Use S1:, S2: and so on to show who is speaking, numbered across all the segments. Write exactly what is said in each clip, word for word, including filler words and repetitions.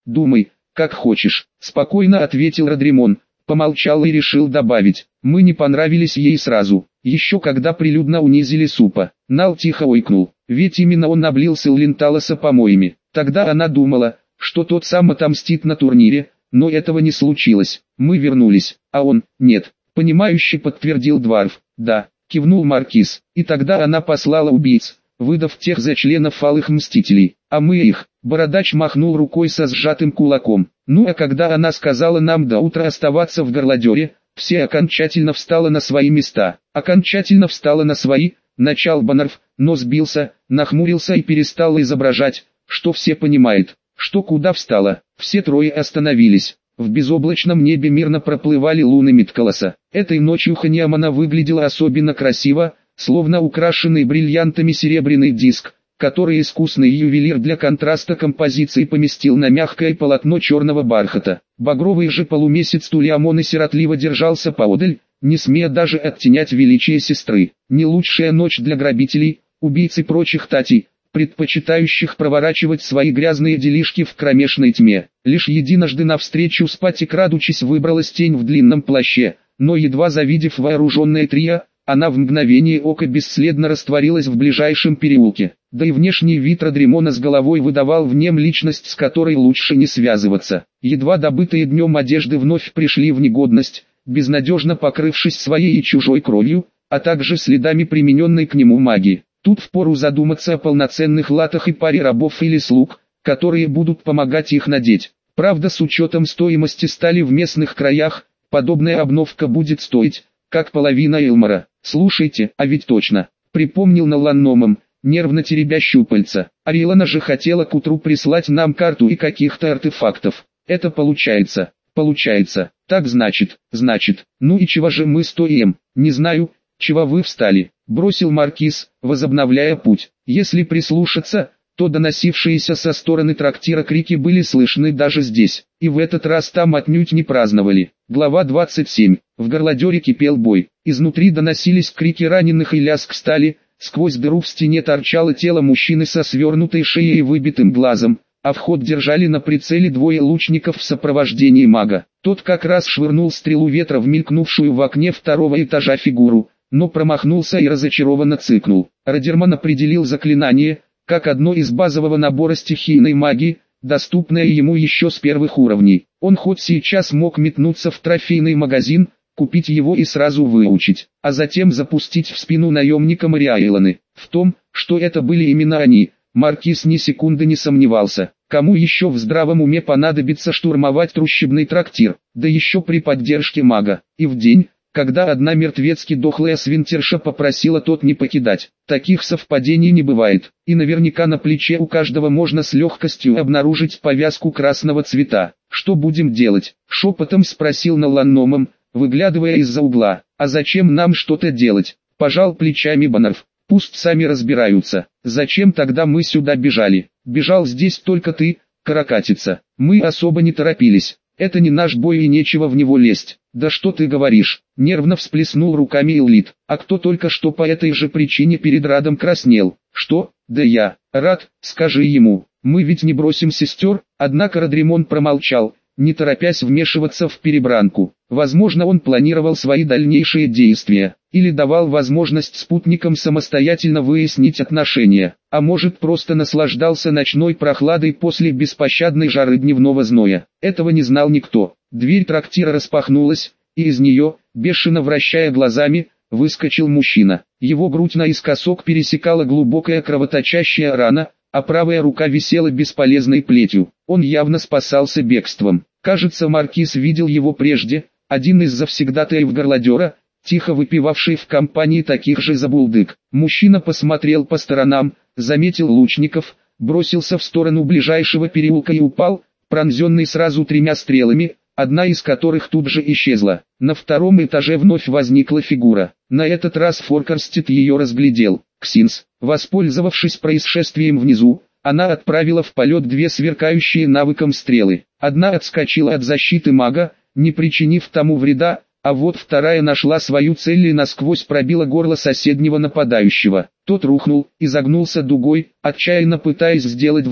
S1: думай, как хочешь, спокойно ответил Родримон. Помолчал и решил добавить, мы не понравились ей сразу, еще когда прилюдно унизили Супа. Нал тихо ойкнул, ведь именно он облился Ленталоса помоями. Тогда она думала, что тот сам отомстит на турнире, но этого не случилось. Мы вернулись, а он, нет. Понимающе подтвердил Дварф. Да, кивнул Маркиз, и тогда она послала убийц, выдав тех за членов Алых Мстителей, а мы их. Бородач махнул рукой со сжатым кулаком. Ну а когда она сказала нам до утра оставаться в Горлодере, все окончательно встало на свои места. Окончательно встало на свои, начал Баннерф, но сбился, нахмурился и перестал изображать, что все понимают, что куда встало. Все трое остановились. В безоблачном небе мирно проплывали луны Миткалоса. Этой ночью Ханиамана выглядела особенно красиво, словно украшенный бриллиантами серебряный диск, который искусный ювелир для контраста композиции поместил на мягкое полотно черного бархата. Багровый же полумесяц Тулиамоны сиротливо держался поодаль, не смея даже оттенять величие сестры. Не лучшая ночь для грабителей, убийц и прочих татей, предпочитающих проворачивать свои грязные делишки в кромешной тьме. Лишь единожды навстречу спать и крадучись выбралась тень в длинном плаще, но едва завидев вооруженное трио, она в мгновение ока бесследно растворилась в ближайшем переулке. Да и внешний вид Родримона с головой выдавал в нем личность, с которой лучше не связываться. Едва добытые днем одежды вновь пришли в негодность, безнадежно покрывшись своей и чужой кровью, а также следами примененной к нему магии. Тут впору задуматься о полноценных латах и паре рабов или слуг, которые будут помогать их надеть. Правда, с учетом стоимости стали в местных краях, подобная обновка будет стоить, как половина Элмора. Слушайте, а ведь точно, припомнил Наланномом, нервно теребя щупальца. Ариэлана же хотела к утру прислать нам карту и каких-то артефактов. Это получается, получается, так значит, значит, ну и чего же мы стоим, не знаю, чего вы встали, бросил Маркиз, возобновляя путь. Если прислушаться, то доносившиеся со стороны трактира крики были слышны даже здесь, и в этот раз там отнюдь не праздновали. Глава двадцать семь. В Горлодере кипел бой, изнутри доносились крики раненых и лязг стали, сквозь дыру в стене торчало тело мужчины со свернутой шеей и выбитым глазом, а вход держали на прицеле двое лучников в сопровождении мага. Тот как раз швырнул стрелу ветра в мелькнувшую в окне второго этажа фигуру, но промахнулся и разочарованно цыкнул. Родерман определил заклинание, как одно из базового набора стихийной магии, доступное ему еще с первых уровней. Он хоть сейчас мог метнуться в трофейный магазин, купить его и сразу выучить, а затем запустить в спину наемникам Ариэланы. В том, что это были именно они, Маркиз ни секунды не сомневался. Кому еще в здравом уме понадобится штурмовать трущобный трактир, да еще при поддержке мага, и в день, когда одна мертвецки дохлая свинтерша попросила тот не покидать. Таких совпадений не бывает, и наверняка на плече у каждого можно с легкостью обнаружить повязку красного цвета. «Что будем делать?» — шепотом спросил Наланномом, выглядывая из-за угла. «А зачем нам что-то делать?» — пожал плечами Баннерф. «Пусть сами разбираются. Зачем тогда мы сюда бежали? Бежал здесь только ты, каракатица. Мы особо не торопились. Это не наш бой и нечего в него лезть». «Да что ты говоришь?» — нервно всплеснул руками Эллит. «А кто только что по этой же причине перед Радом краснел?» «Что? Да я. Рад, скажи ему. Мы ведь не бросим сестер». Однако Родримон промолчал, не торопясь вмешиваться в перебранку. Возможно, он планировал свои дальнейшие действия, или давал возможность спутникам самостоятельно выяснить отношения, а может просто наслаждался ночной прохладой после беспощадной жары дневного зноя. Этого не знал никто. Дверь трактира распахнулась, и из нее, бешено вращая глазами, выскочил мужчина. Его грудь наискосок пересекала глубокая кровоточащая рана, а правая рука висела бесполезной плетью. Он явно спасался бегством. Кажется, Маркиз видел его прежде, один из завсегдатаев Горлодера, тихо выпивавший в компании таких же забулдык. Мужчина посмотрел по сторонам, заметил лучников, бросился в сторону ближайшего переулка и упал, пронзенный сразу тремя стрелами, одна из которых тут же исчезла. На втором этаже вновь возникла фигура. На этот раз Форкерстед ее разглядел. Ксинс, воспользовавшись происшествием внизу, она отправила в полет две сверкающие навыком стрелы. Одна отскочила от защиты мага, не причинив тому вреда, а вот вторая нашла свою цель и насквозь пробила горло соседнего нападающего. Тот рухнул, изогнулся дугой, отчаянно пытаясь сделать вдох,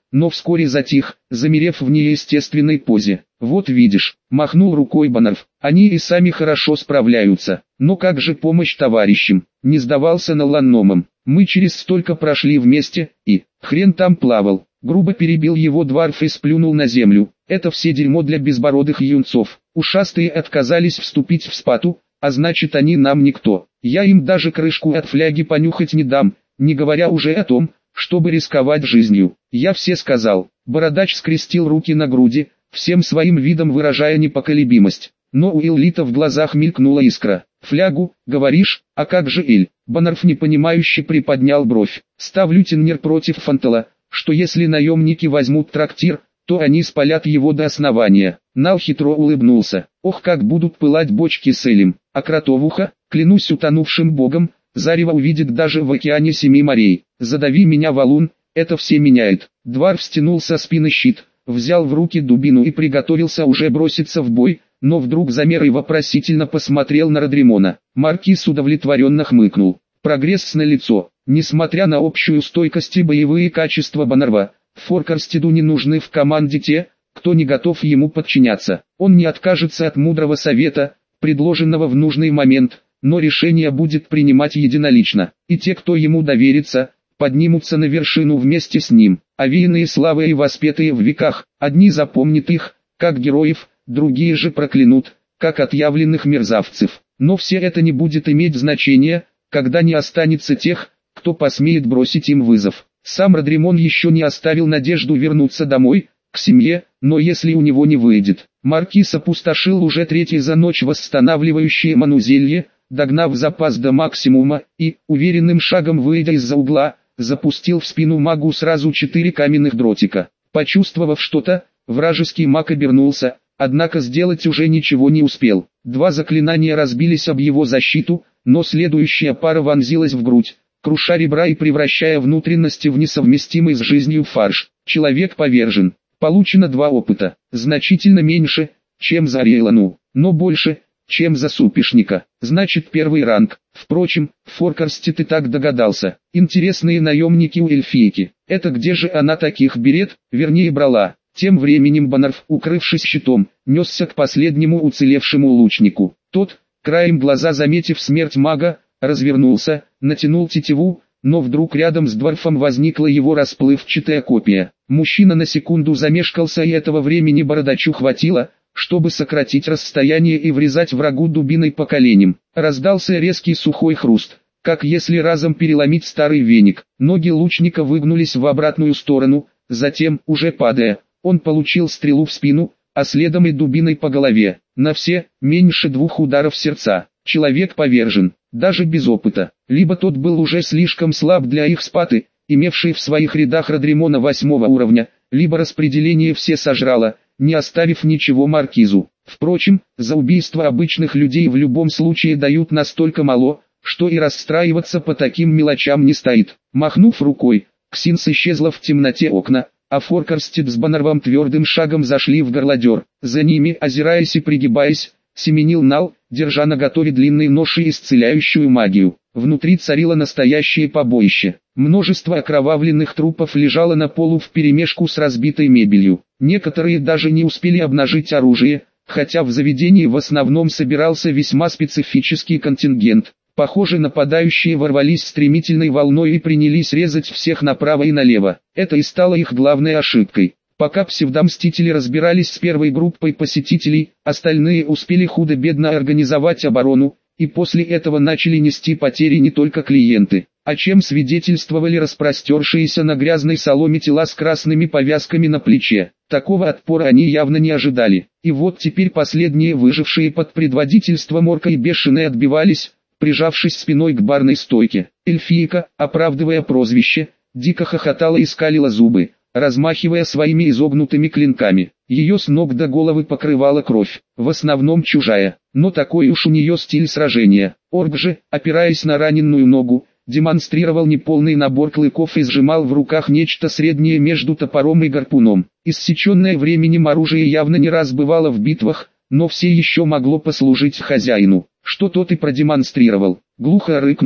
S1: но вскоре затих, замерев в неестественной позе. «Вот видишь», — махнул рукой Баннерф, — «они и сами хорошо справляются. Но как же помощь товарищам?» Не сдавался Ноланномом. «Мы через столько прошли вместе, и хрен там плавал». Грубо перебил его Дварф и сплюнул на землю. «Это все дерьмо для безбородых юнцов. Ушастые отказались вступить в спату, а значит они нам никто. Я им даже крышку от фляги понюхать не дам, не говоря уже о том, чтобы рисковать жизнью. Я все сказал». Бородач скрестил руки на груди, всем своим видом выражая непоколебимость. Но у Эллита в глазах мелькнула искра. «Флягу, говоришь, а как же Эль?» Баннерф непонимающе приподнял бровь. «Ставлю Теннер против Фантала, что если наемники возьмут трактир, то они спалят его до основания». Нал хитро улыбнулся. «Ох, как будут пылать бочки с Элем, а кротовуха, клянусь утонувшим богом, зарево увидит даже в океане семи морей. Задави меня, валун, это все меняет». Дварф стянул со спины щит, взял в руки дубину и приготовился уже броситься в бой, но вдруг замер и вопросительно посмотрел на Родримона. Маркиз удовлетворенно хмыкнул. Прогресс налицо. Несмотря на общую стойкость и боевые качества Баннерва, Форкарстеду не нужны в команде те, кто не готов ему подчиняться. Он не откажется от мудрого совета, предложенного в нужный момент, но решение будет принимать единолично. И те, кто ему доверится, поднимутся на вершину вместе с ним. Овеянные славой и воспетые в веках, одни запомнят их, как героев, другие же проклянут, как отъявленных мерзавцев. Но все это не будет иметь значения, когда не останется тех, кто посмеет бросить им вызов. Сам Родримон еще не оставил надежду вернуться домой, к семье, но если у него не выйдет. Маркиз опустошил уже третий за ночь восстанавливающее манузелье, догнав запас до максимума, и, уверенным шагом выйдя из-за угла, запустил в спину магу сразу четыре каменных дротика. Почувствовав что-то, вражеский маг обернулся, однако сделать уже ничего не успел. Два заклинания разбились об его защиту, но следующая пара вонзилась в грудь, круша ребра и превращая внутренности в несовместимый с жизнью фарш. Человек повержен. Получено два опыта, значительно меньше, чем за Рейлану, но больше, чем за Супишника. Значит, первый ранг. Впрочем, Форкарстед и так догадался. Интересные наемники у эльфийки. Это где же она таких берет, вернее брала? Тем временем Баннерф, укрывшись щитом, несся к последнему уцелевшему лучнику. Тот, краем глаза заметив смерть мага, развернулся, натянул тетиву, но вдруг рядом с Дварфом возникла его расплывчатая копия. Мужчина на секунду замешкался, и этого времени Бородачу хватило, чтобы сократить расстояние и врезать врагу дубиной по коленям. Раздался резкий сухой хруст, как если разом переломить старый веник. Ноги лучника выгнулись в обратную сторону, затем, уже падая, он получил стрелу в спину, а следом и дубиной по голове. На все, меньше двух ударов сердца. Человек повержен, даже без опыта. Либо тот был уже слишком слаб для их спаты, имевший в своих рядах Родримона восьмого уровня, либо распределение все сожрало, не оставив ничего маркизу. Впрочем, за убийство обычных людей в любом случае дают настолько мало, что и расстраиваться по таким мелочам не стоит. Махнув рукой, Ксинс исчезла в темноте окна, а Форкарстед с Баннервом твердым шагом зашли в горлодер. За ними, озираясь и пригибаясь, семенил Нал, держа наготове длинный нож и исцеляющую магию. Внутри царило настоящее побоище. Множество окровавленных трупов лежало на полу вперемешку с разбитой мебелью. Некоторые даже не успели обнажить оружие, хотя в заведении в основном собирался весьма специфический контингент. Похоже, нападающие ворвались стремительной волной и принялись резать всех направо и налево. Это и стало их главной ошибкой. Пока псевдомстители разбирались с первой группой посетителей, остальные успели худо-бедно организовать оборону, и после этого начали нести потери не только клиенты, о чем свидетельствовали распростершиеся на грязной соломе тела с красными повязками на плече. Такого отпора они явно не ожидали. И вот теперь последние выжившие под предводительством Орка и Бешеной отбивались, прижавшись спиной к барной стойке. Эльфийка, оправдывая прозвище, дико хохотала и скалила зубы, размахивая своими изогнутыми клинками. Ее с ног до головы покрывала кровь, в основном чужая, но такой уж у нее стиль сражения. Орк же, опираясь на раненую ногу, демонстрировал неполный набор клыков и сжимал в руках нечто среднее между топором и гарпуном. Иссеченное временем оружие явно не раз бывало в битвах, но все еще могло послужить хозяину, что тот и продемонстрировал. Глухо рыкнув,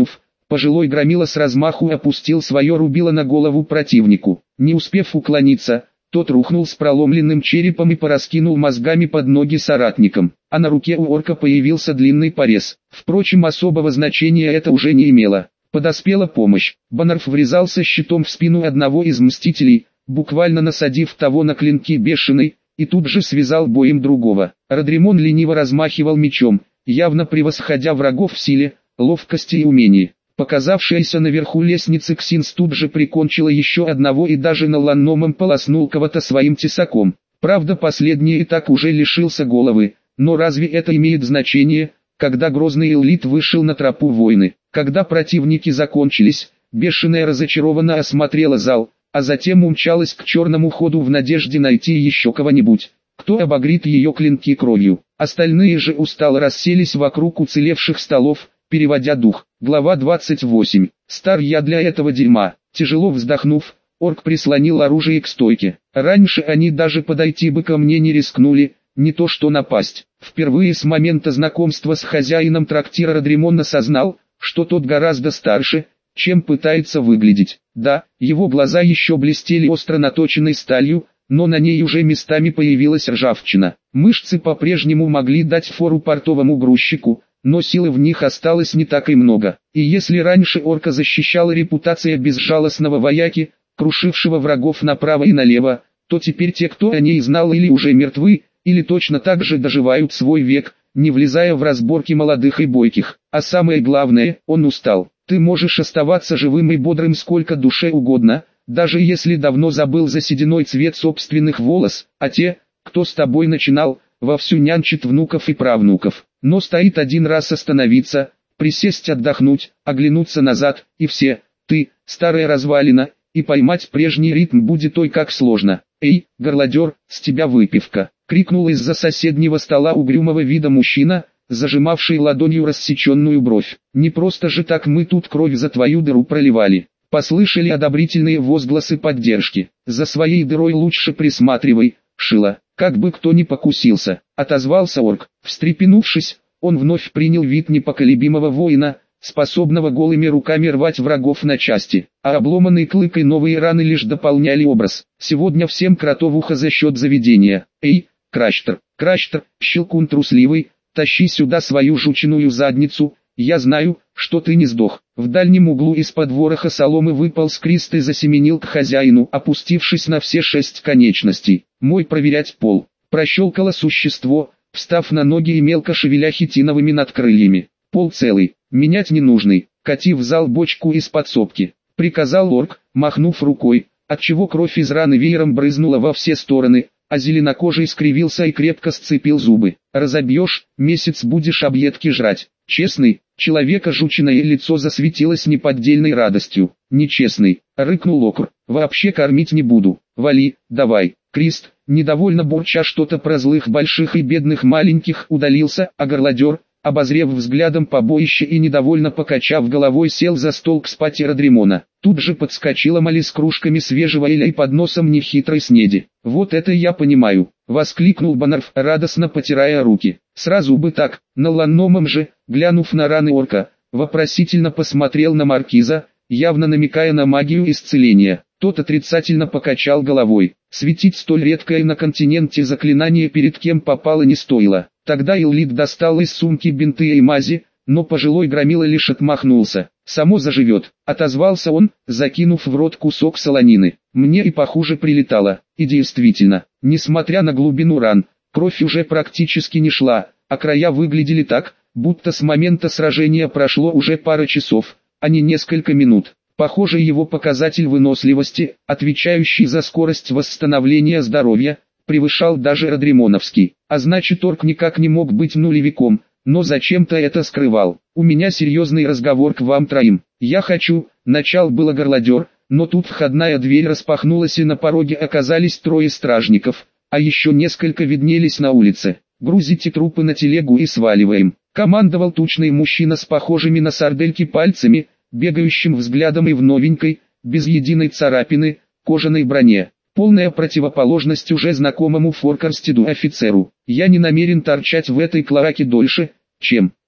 S1: Пожилой громила с размаху опустил свое рубило на голову противнику. Не успев уклониться, тот рухнул с проломленным черепом и пораскинул мозгами под ноги соратникам, а на руке у орка появился длинный порез. Впрочем, особого значения это уже не имело. Подоспела помощь. Баннерф врезался щитом в спину одного из мстителей, буквально насадив того на клинки бешеной, и тут же связал боем другого. Родримон лениво размахивал мечом, явно превосходя врагов в силе, ловкости и умении. Показавшаяся наверху лестницы Ксинс тут же прикончила еще одного и даже на ланномом полоснул кого-то своим тесаком. Правда, последний и так уже лишился головы, но разве это имеет значение, когда грозный элит вышел на тропу войны? Когда противники закончились, бешеная разочарованно осмотрела зал, а затем умчалась к черному ходу в надежде найти еще кого-нибудь, кто обогрит ее клинки кровью. Остальные же устало расселись вокруг уцелевших столов, переводя дух. Глава двадцать восемь. Стар я для этого дерьма. Тяжело вздохнув, орк прислонил оружие к стойке. Раньше они даже подойти бы ко мне не рискнули, не то что напасть. Впервые с момента знакомства с хозяином трактира Родримон осознал, что тот гораздо старше, чем пытается выглядеть. Да, его глаза еще блестели остро наточенной сталью, но на ней уже местами появилась ржавчина. Мышцы по-прежнему могли дать фору портовому грузчику, но силы в них осталось не так и много. И если раньше орка защищала репутация безжалостного вояки, крушившего врагов направо и налево, то теперь те, кто о ней знал, или уже мертвы, или точно так же доживают свой век, не влезая в разборки молодых и бойких. А самое главное, он устал. Ты можешь оставаться живым и бодрым сколько душе угодно, даже если давно забыл за сединой цвет собственных волос, а те, кто с тобой начинал, вовсю нянчат внуков и правнуков. Но стоит один раз остановиться, присесть отдохнуть, оглянуться назад, и все, ты, старая развалина, и поймать прежний ритм будет ой как сложно. «Эй, горлодер, с тебя выпивка!» — крикнул из-за соседнего стола угрюмого вида мужчина, зажимавший ладонью рассеченную бровь. «Не просто же так мы тут кровь за твою дыру проливали». Послышали одобрительные возгласы поддержки. «За своей дырой лучше присматривай, Шила, как бы кто ни покусился», — отозвался орк. Встрепенувшись, он вновь принял вид непоколебимого воина, способного голыми руками рвать врагов на части, а обломанный клык и новые раны лишь дополняли образ. Сегодня всем кротовуха за счет заведения. «Эй, Кращтер, Кращтер, щелкун трусливый, тащи сюда свою жучиную задницу, я знаю, что ты не сдох». В дальнем углу из-под вороха соломы выполз Крист и засеменил к хозяину, опустившись на все шесть конечностей. «Мой проверять пол», — прощелкало существо, встав на ноги и мелко шевеля хитиновыми надкрыльями. «Пол целый, менять ненужный, кати в зал бочку из подсобки», — приказал орк, махнув рукой, отчего кровь из раны веером брызнула во все стороны, а зеленокожий скривился и крепко сцепил зубы. «Разобьешь, месяц будешь объедки жрать». «Честный», — человека жучиное лицо засветилось неподдельной радостью. «Нечестный», — рыкнул окр, — «вообще кормить не буду, вали, давай». Крист, недовольно бурча что-то про злых больших и бедных маленьких, удалился, а горлодер, обозрев взглядом побоище и недовольно покачав головой, сел за стол к спати Родримона. Тут же подскочила Молли с кружками свежего эля и подносом нехитрой снеди. «Вот это я понимаю», — воскликнул Баннерф, радостно потирая руки. «Сразу бы так». На ланномом же, глянув на раны орка, вопросительно посмотрел на маркиза, явно намекая на магию исцеления. Тот отрицательно покачал головой. Светить столь редкое на континенте заклинание перед кем попало не стоило. Тогда Иллит достал из сумки бинты и мази, но пожилой громила лишь отмахнулся. «Само заживет», — отозвался он, закинув в рот кусок солонины. «Мне и похуже прилетало». И действительно, несмотря на глубину ран, кровь уже практически не шла, а края выглядели так, будто с момента сражения прошло уже пара часов, а не несколько минут. Похоже, его показатель выносливости, отвечающий за скорость восстановления здоровья, превышал даже Родримоновский. А значит, орк никак не мог быть нулевиком, но зачем-то это скрывал. «У меня серьезный разговор к вам троим. Я хочу...» Начал было горлодер, но тут входная дверь распахнулась и на пороге оказались трое стражников, а еще несколько виднелись на улице. «Грузите трупы на телегу и сваливаем», — командовал тучный мужчина с похожими на сардельки пальцами, бегающим взглядом и в новенькой, без единой царапины, кожаной броне. Полная противоположность уже знакомому Форкарстеду офицеру. «Я не намерен торчать в этой клоаке дольше, чем...»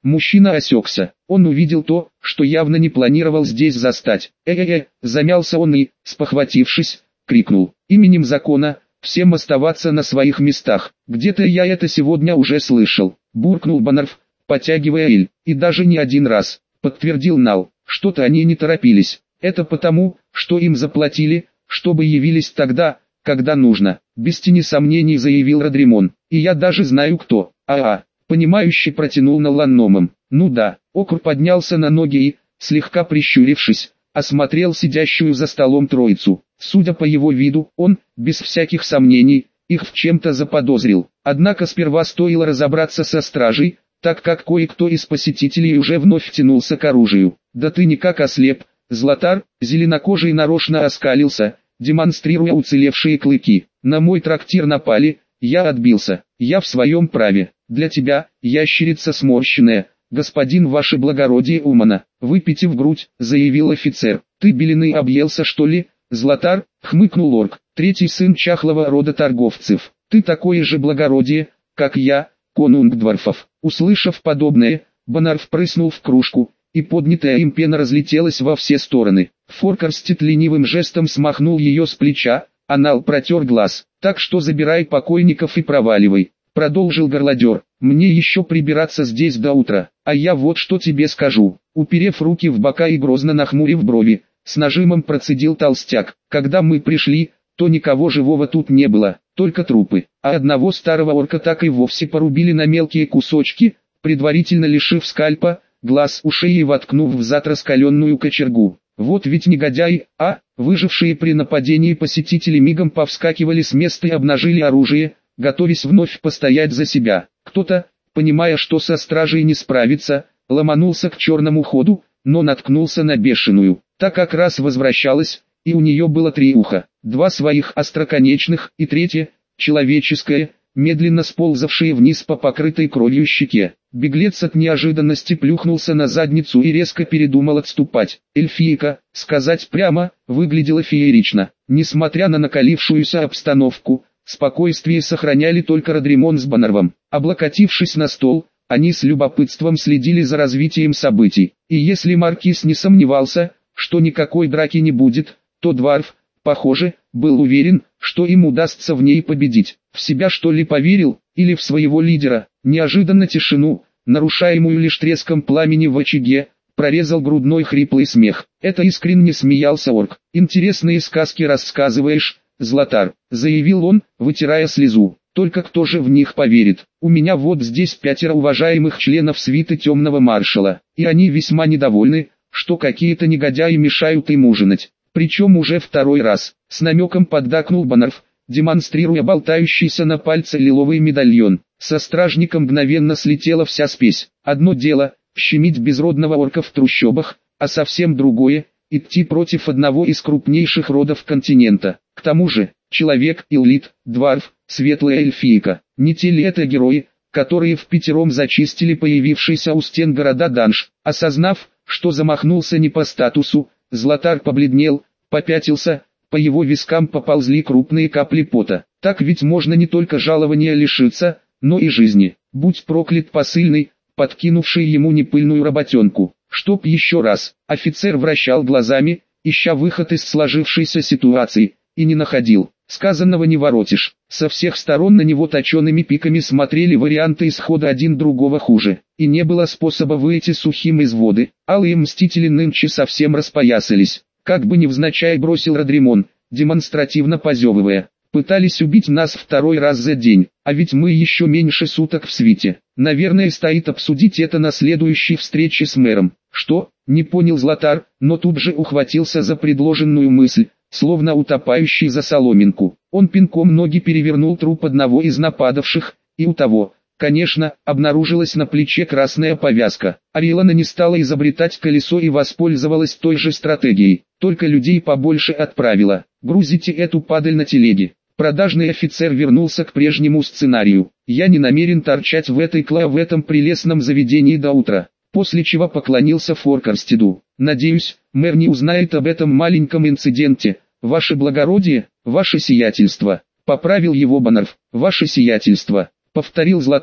S1: Мужчина осекся. Он увидел то, что явно не планировал здесь застать. Э-э-э, замялся он и, спохватившись, крикнул: «Именем закона, всем оставаться на своих местах. Где-то я это сегодня уже слышал», — буркнул Баннерф, потягивая эль. «И даже не один раз», — подтвердил Нал. «Что-то они не торопились. Это потому, что им заплатили, чтобы явились тогда, когда нужно», — без тени сомнений заявил Родримон. «И я даже знаю кто». «А-а», — понимающе протянул Наланномом. «Ну да». Окур поднялся на ноги и, слегка прищурившись, осмотрел сидящую за столом троицу. Судя по его виду, он, без всяких сомнений, их в чем-то заподозрил. Однако сперва стоило разобраться со стражей, так как кое-кто из посетителей уже вновь тянулся к оружию. «Да ты никак ослеп!» Златар, зеленокожий, нарочно оскалился, демонстрируя уцелевшие клыки. «На мой трактир напали, я отбился. Я в своем праве. Для тебя, ящерица сморщенная, господин ваше благородие Умана», выпитив грудь, заявил офицер. «Ты беленый объелся, что ли?» «Златар», хмыкнул орк, третий сын чахлого рода торговцев. «Ты такое же благородие, как я, конунг дворфов». Услышав подобное, Баннерф прыснул в кружку, и поднятая им пена разлетелась во все стороны. Форкарстед ленивым жестом смахнул ее с плеча, а Нал протер глаз. «Так что забирай покойников и проваливай», — продолжил горлодер. «Мне еще прибираться здесь до утра, а я вот что тебе скажу». Уперев руки в бока и грозно нахмурив брови, с нажимом процедил толстяк. «Когда мы пришли, то никого живого тут не было, только трупы, а одного старого орка так и вовсе порубили на мелкие кусочки, предварительно лишив скальпа, глаз, ушей и воткнув в зад раскаленную кочергу. Вот ведь негодяй, а!» Выжившие при нападении посетители мигом повскакивали с места и обнажили оружие, готовясь вновь постоять за себя. Кто-то, понимая, что со стражей не справится, ломанулся к черному ходу, но наткнулся на бешеную. Та как раз возвращалась, и у нее было три уха, два своих остроконечных и третье, человеческое, медленно сползавшее вниз по покрытой кровью щеке. Беглец от неожиданности плюхнулся на задницу и резко передумал отступать. Эльфийка, сказать прямо, выглядела феерично. Несмотря на накалившуюся обстановку, спокойствие сохраняли только Родримон с Баннервом. Облокотившись на стол, они с любопытством следили за развитием событий. И если Маркиз не сомневался, что никакой драки не будет, то Дварф, похоже, был уверен, что им удастся в ней победить. В себя что ли поверил, или в своего лидера? Неожиданно тишину, нарушаемую лишь треском пламени в очаге, прорезал грудной хриплый смех. Это искренне смеялся орк. «Интересные сказки рассказываешь, Златар», заявил он, вытирая слезу. «Только кто же в них поверит? У меня вот здесь пятеро уважаемых членов свиты Темного Маршала, и они весьма недовольны, что какие-то негодяи мешают им ужинать. Причем уже второй раз», с намеком поддакнул Баннерф, демонстрируя болтающийся на пальце лиловый медальон. Со стражника мгновенно слетела вся спесь. Одно дело – щемить безродного орка в трущобах, а совсем другое – идти против одного из крупнейших родов континента. К тому же, человек, Иллит, Дварф, светлая эльфийка. Не те ли это герои, которые впятером зачистили появившийся у стен города Данж? Осознав, что замахнулся не по статусу, Златар побледнел, попятился, по его вискам поползли крупные капли пота. Так ведь можно не только жалования лишиться, но и жизни. Будь проклят посыльный, подкинувший ему непыльную работенку. Чтоб еще раз. Офицер вращал глазами, ища выход из сложившейся ситуации, и не находил. Сказанного не воротишь. Со всех сторон на него точеными пиками смотрели варианты исхода один другого хуже. И не было способа выйти сухим из воды. Алые мстители нынче совсем распоясались. Как бы невзначай бросил Родримон, демонстративно позевывая. «Пытались убить нас второй раз за день, а ведь мы еще меньше суток в свите. Наверное, стоит обсудить это на следующей встрече с мэром». «Что?» — не понял Златар, но тут же ухватился за предложенную мысль, словно утопающий за соломинку. Он пинком ноги перевернул труп одного из нападавших, и у того, конечно, обнаружилась на плече красная повязка. Ариэлана не стала изобретать колесо и воспользовалась той же стратегией, только людей побольше отправила. «Грузите эту падаль на телеге». Продажный офицер вернулся к прежнему сценарию. «Я не намерен торчать в этой кла в этом прелестном заведении до утра», после чего поклонился Форкарстеду. «Надеюсь, мэр не узнает об этом маленьком инциденте. Ваше благородие, ваше сиятельство», поправил его Баннерф. «Ваше сиятельство», повторил Златар,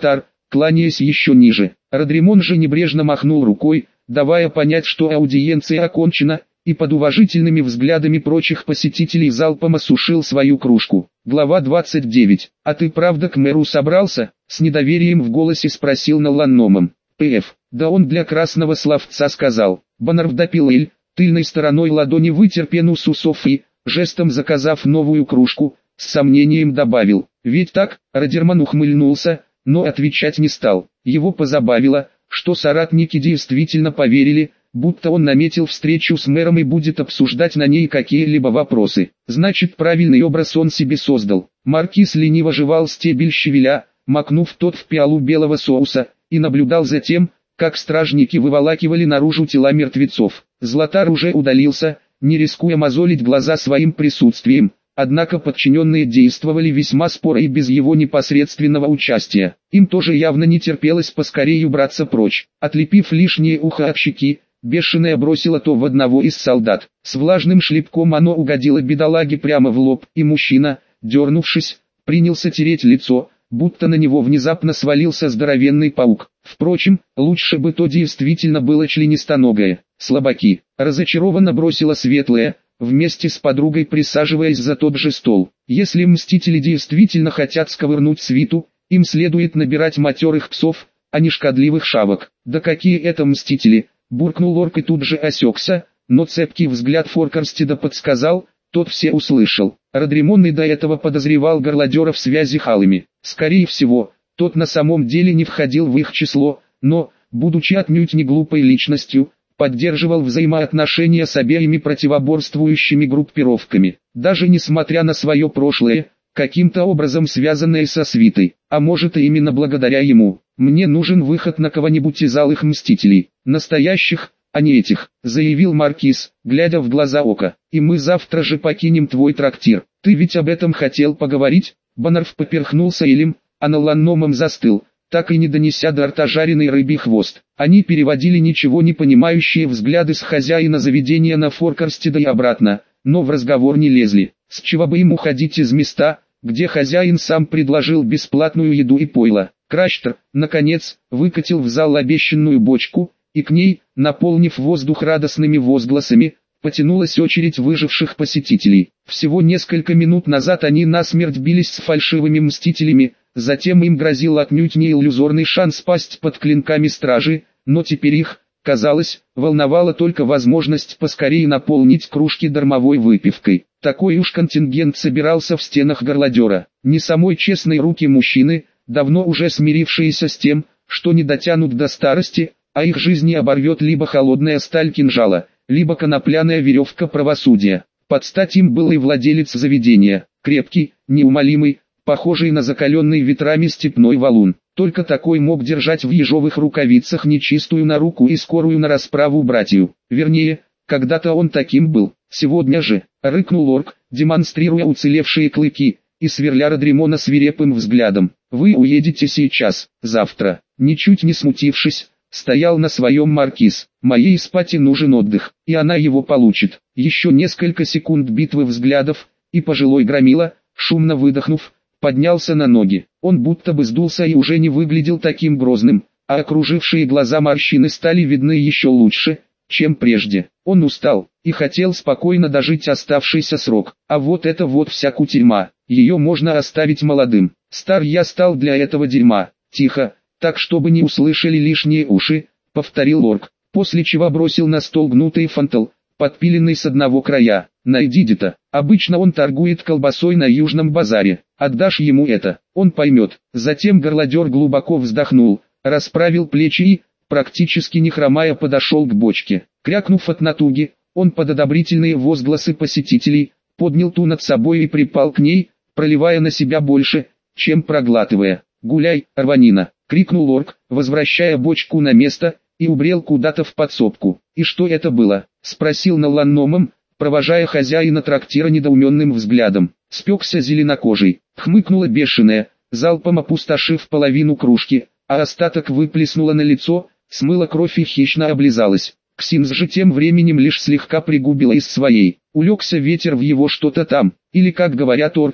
S1: кланяясь еще ниже. Родримон же небрежно махнул рукой, давая понять, что аудиенция окончена, и под уважительными взглядами прочих посетителей залпом осушил свою кружку. Глава двадцать девять. «А ты правда к мэру собрался?» — с недоверием в голосе спросил Наланномом. «Пф, да он для красного словца сказал». Баннер допил эль, тыльной стороной ладони вытер пену с усов и, жестом заказав новую кружку, с сомнением добавил. «Ведь так?» — Родерман ухмыльнулся, но отвечать не стал. Его позабавило, что соратники действительно поверили, будто он наметил встречу с мэром и будет обсуждать на ней какие-либо вопросы. Значит, правильный образ он себе создал. Маркиз лениво жевал стебель щавеля, макнув тот в пиалу белого соуса, и наблюдал за тем, как стражники выволакивали наружу тела мертвецов. Златар уже удалился, не рискуя мозолить глаза своим присутствием, однако подчиненные действовали весьма споро и без его непосредственного участия. Им тоже явно не терпелось поскорее убраться прочь. Отлепив лишнее ухо от щеки, бешеная бросила то в одного из солдат. С влажным шлепком оно угодило бедолаге прямо в лоб, и мужчина, дернувшись, принялся тереть лицо, будто на него внезапно свалился здоровенный паук. Впрочем, лучше бы то действительно было членистоногое. «Слабаки!» — разочарованно бросила Светлая, вместе с подругой присаживаясь за тот же стол. «Если мстители действительно хотят сковырнуть свиту, им следует набирать матерых псов, а не шкодливых шавок». «Да какие это мстители!» — буркнул орк и тут же осекся, но цепкий взгляд Форкарстеда подсказал, тот все услышал. Родримон и до этого подозревал горлодера в связи с халами. Скорее всего, тот на самом деле не входил в их число, но, будучи отнюдь не глупой личностью, поддерживал взаимоотношения с обеими противоборствующими группировками, даже несмотря на свое прошлое, каким-то образом связанное со свитой, а может и именно благодаря ему. «Мне нужен выход на кого-нибудь из алых мстителей, настоящих, а не этих», — заявил Маркиз, глядя в глаза Ока. «И мы завтра же покинем твой трактир. Ты ведь об этом хотел поговорить?» Баннерф поперхнулся элем, а Наланномом застыл, так и не донеся до рта жареный рыбий хвост. Они переводили ничего не понимающие взгляды с хозяина заведения на Форкарстеда и обратно, но в разговор не лезли. С чего бы им уходить из места, где хозяин сам предложил бесплатную еду и пойло? Краштер, наконец, выкатил в зал обещанную бочку, и к ней, наполнив воздух радостными возгласами, потянулась очередь выживших посетителей. Всего несколько минут назад они насмерть бились с фальшивыми мстителями, затем им грозил отнюдь не иллюзорный шанс пасть под клинками стражи, но теперь их, казалось, волновала только возможность поскорее наполнить кружки дармовой выпивкой. Такой уж контингент собирался в стенах горлодера. Не самой честной руки мужчины, давно уже смирившиеся с тем, что не дотянут до старости, а их жизни оборвет либо холодная сталь кинжала, либо конопляная веревка правосудия. Под стать им был и владелец заведения, крепкий, неумолимый, похожий на закаленный ветрами степной валун. Только такой мог держать в ежовых рукавицах нечистую на руку и скорую на расправу братью. Вернее, когда-то он таким был. Сегодня же, рыкнул орк, демонстрируя уцелевшие клыки, и сверля Родримона свирепым взглядом. «Вы уедете сейчас, завтра». Ничуть не смутившись, стоял на своем Маркиз. «Моей спати нужен отдых, и она его получит». Еще несколько секунд битвы взглядов, и пожилой громила, шумно выдохнув, поднялся на ноги. Он будто бы сдулся и уже не выглядел таким грозным, а окружившие глаза морщины стали видны еще лучше, чем прежде. Он устал, и хотел спокойно дожить оставшийся срок. А вот это вот вся кутерьма, ее можно оставить молодым. Стар я стал для этого дерьма. Тихо, так чтобы не услышали лишние уши, повторил орк, после чего бросил на стол гнутый фантал, подпиленный с одного края. «Найди где-то. Обычно он торгует колбасой на южном базаре. Отдашь ему это, он поймет». Затем горлодер глубоко вздохнул, расправил плечи и, практически не хромая, подошел к бочке. Крякнув от натуги, он под одобрительные возгласы посетителей, поднял ту над собой и припал к ней, проливая на себя больше, чем проглатывая. «Гуляй, рванина!» — крикнул орк, возвращая бочку на место, и убрел куда-то в подсобку. «И что это было?» — спросил Наланномом, провожая хозяина трактира недоуменным взглядом. «Спекся зеленокожий», — хмыкнула бешеная, залпом опустошив половину кружки, а остаток выплеснула на лицо, смыла кровь и хищно облизалась. Ксинз же тем временем лишь слегка пригубила из своей. Улегся ветер в его что-то там, или, как говорят орки,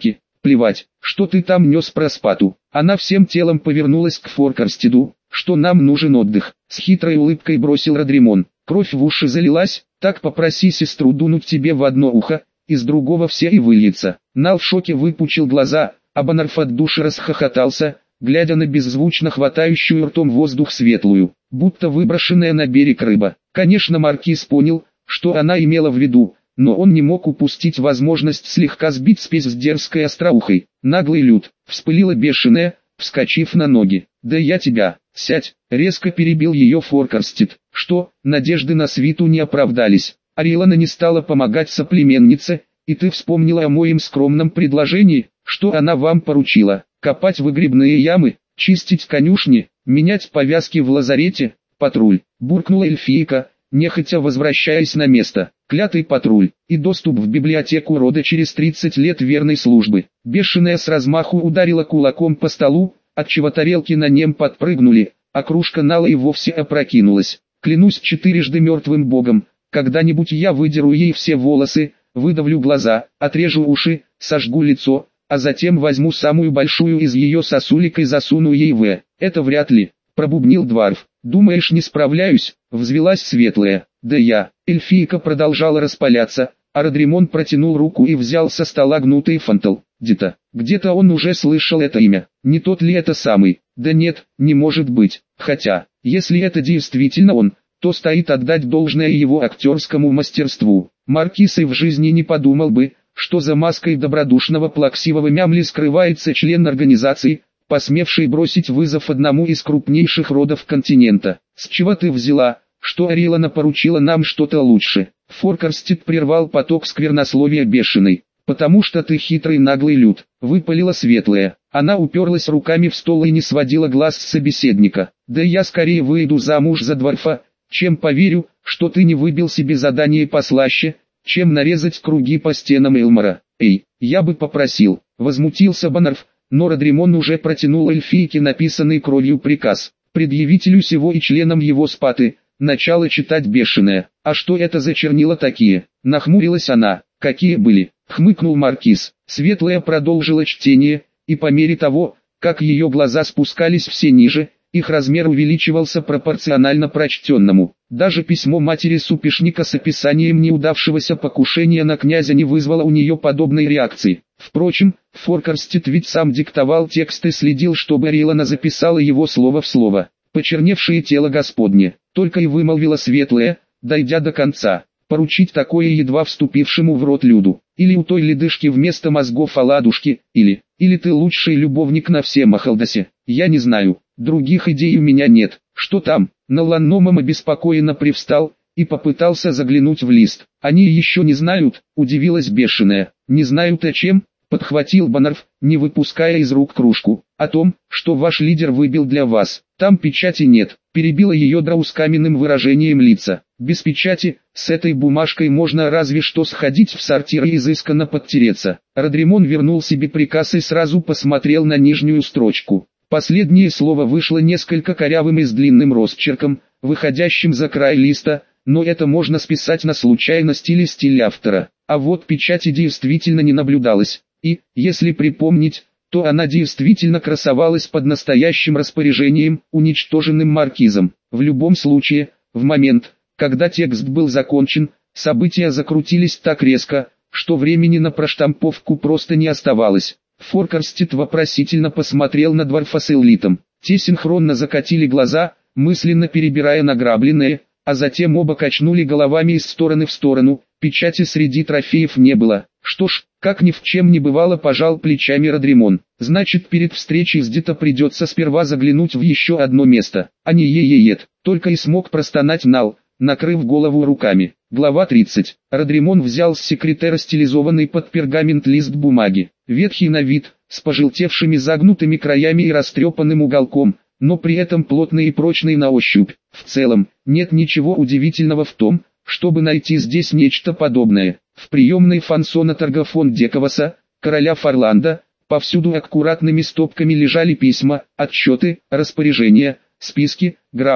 S1: Плевать, что ты там нес про спату. Она всем телом повернулась к Форкарстеду, что нам нужен отдых. С хитрой улыбкой бросил Родримон. Кровь в уши залилась, так попроси сестру дунуть тебе в одно ухо, из другого все и выльется. Нал в шоке выпучил глаза, а Банарф от души расхохотался, глядя на беззвучно хватающую ртом воздух светлую, будто выброшенная на берег рыба. Конечно, маркиз понял, что она имела в виду, но он не мог упустить возможность слегка сбить спесь с дерзкой остроухой. Наглый люд, вспылила бешеная, вскочив на ноги. «Да я тебя, сядь!» — резко перебил ее Форкарстед. Что, надежды на свиту не оправдались. Арилана не стала помогать соплеменнице, и ты вспомнила о моем скромном предложении, что она вам поручила: копать выгребные ямы, чистить конюшни, менять повязки в лазарете. Патруль, буркнула эльфийка, нехотя возвращаясь на место. Клятый патруль, и доступ в библиотеку рода через тридцать лет верной службы. Бешеная с размаху ударила кулаком по столу, отчего тарелки на нем подпрыгнули, а кружка Нала и вовсе опрокинулась. Клянусь четырежды мертвым богом, когда-нибудь я выдеру ей все волосы, выдавлю глаза, отрежу уши, сожгу лицо, а затем возьму самую большую из ее сосулек и засуну ей в... Это вряд ли, пробубнил Дварф. Думаешь, не справляюсь? Взвелась светлая. Да я. Эльфийка продолжала распаляться, а Родримон протянул руку и взял со стола гнутый фантал. Где-то, где-то он уже слышал это имя. Не тот ли это самый? Да нет, не может быть. Хотя, если это действительно он, то стоит отдать должное его актерскому мастерству. Маркиз и в жизни не подумал бы, что за маской добродушного плаксивого мямли скрывается член организации, посмевший бросить вызов одному из крупнейших родов континента. С чего ты взяла, что Арилана поручила нам что-то лучше? Форкарстед прервал поток сквернословия бешеной. Потому что ты хитрый наглый люд, выпалила светлая. Она уперлась руками в стол и не сводила глаз с собеседника. Да я скорее выйду замуж за Дварфа, чем поверю, что ты не выбил себе задание послаще, чем нарезать круги по стенам Элмора. Эй, я бы попросил, возмутился Банарф, но Родримон уже протянул эльфийке написанный кровью приказ. Предъявителю сего и членам его спаты, начало читать бешеная. А что это за чернила такие? Нахмурилась она. Какие были? Хмыкнул маркиз. Светлая продолжила чтение, и по мере того, как ее глаза спускались все ниже, их размер увеличивался пропорционально прочтенному. Даже письмо матери Супешника с описанием неудавшегося покушения на князя не вызвало у нее подобной реакции. Впрочем, Форкарстед ведь сам диктовал текст и следил, чтобы Арилана записала его слово в слово. «Почерневшее тело Господне», только и вымолвила светлая, дойдя до конца. Поручить такое едва вступившему в рот люду. Или у той ледышки вместо мозгов оладушки, или, или ты лучший любовник на всем Ахалдасе. Я не знаю, других идей у меня нет. Что там? Наланномом обеспокоенно привстал и попытался заглянуть в лист. Они еще не знают, удивилась бешеная. Не знают о чем? Подхватил Банарф, не выпуская из рук кружку. О том, что ваш лидер выбил для вас. Там печати нет, перебила ее Драу с каменным выражением лица. Без печати, с этой бумажкой можно разве что сходить в сортир и изысканно подтереться. Родримон вернул себе приказ и сразу посмотрел на нижнюю строчку. Последнее слово вышло несколько корявым и с длинным росчерком, выходящим за край листа, но это можно списать на случайность или стиль автора. А вот печати действительно не наблюдалось, и, если припомнить, то она действительно красовалась под настоящим распоряжением, уничтоженным маркизом. В любом случае, в момент, когда текст был закончен, события закрутились так резко, что времени на проштамповку просто не оставалось. Форкарстед вопросительно посмотрел на Дварфа с Эллитом. Те синхронно закатили глаза, мысленно перебирая награбленное, а затем оба качнули головами из стороны в сторону. Печати среди трофеев не было. Что ж, как ни в чем не бывало, пожал плечами Родримон. Значит, перед встречей с Дито придется сперва заглянуть в еще одно место, а не е-е-ет. Только и смог простонать Нал, накрыв голову руками. Глава тридцать. Родримон взял с секретера стилизованный под пергамент лист бумаги. Ветхий на вид, с пожелтевшими загнутыми краями и растрепанным уголком, но при этом плотный и прочный на ощупь. В целом, нет ничего удивительного в том, чтобы найти здесь нечто подобное. В приемной Фансона фон Дековаса, короля Фарланда, повсюду аккуратными стопками лежали письма, отчеты, распоряжения, списки, грамоты,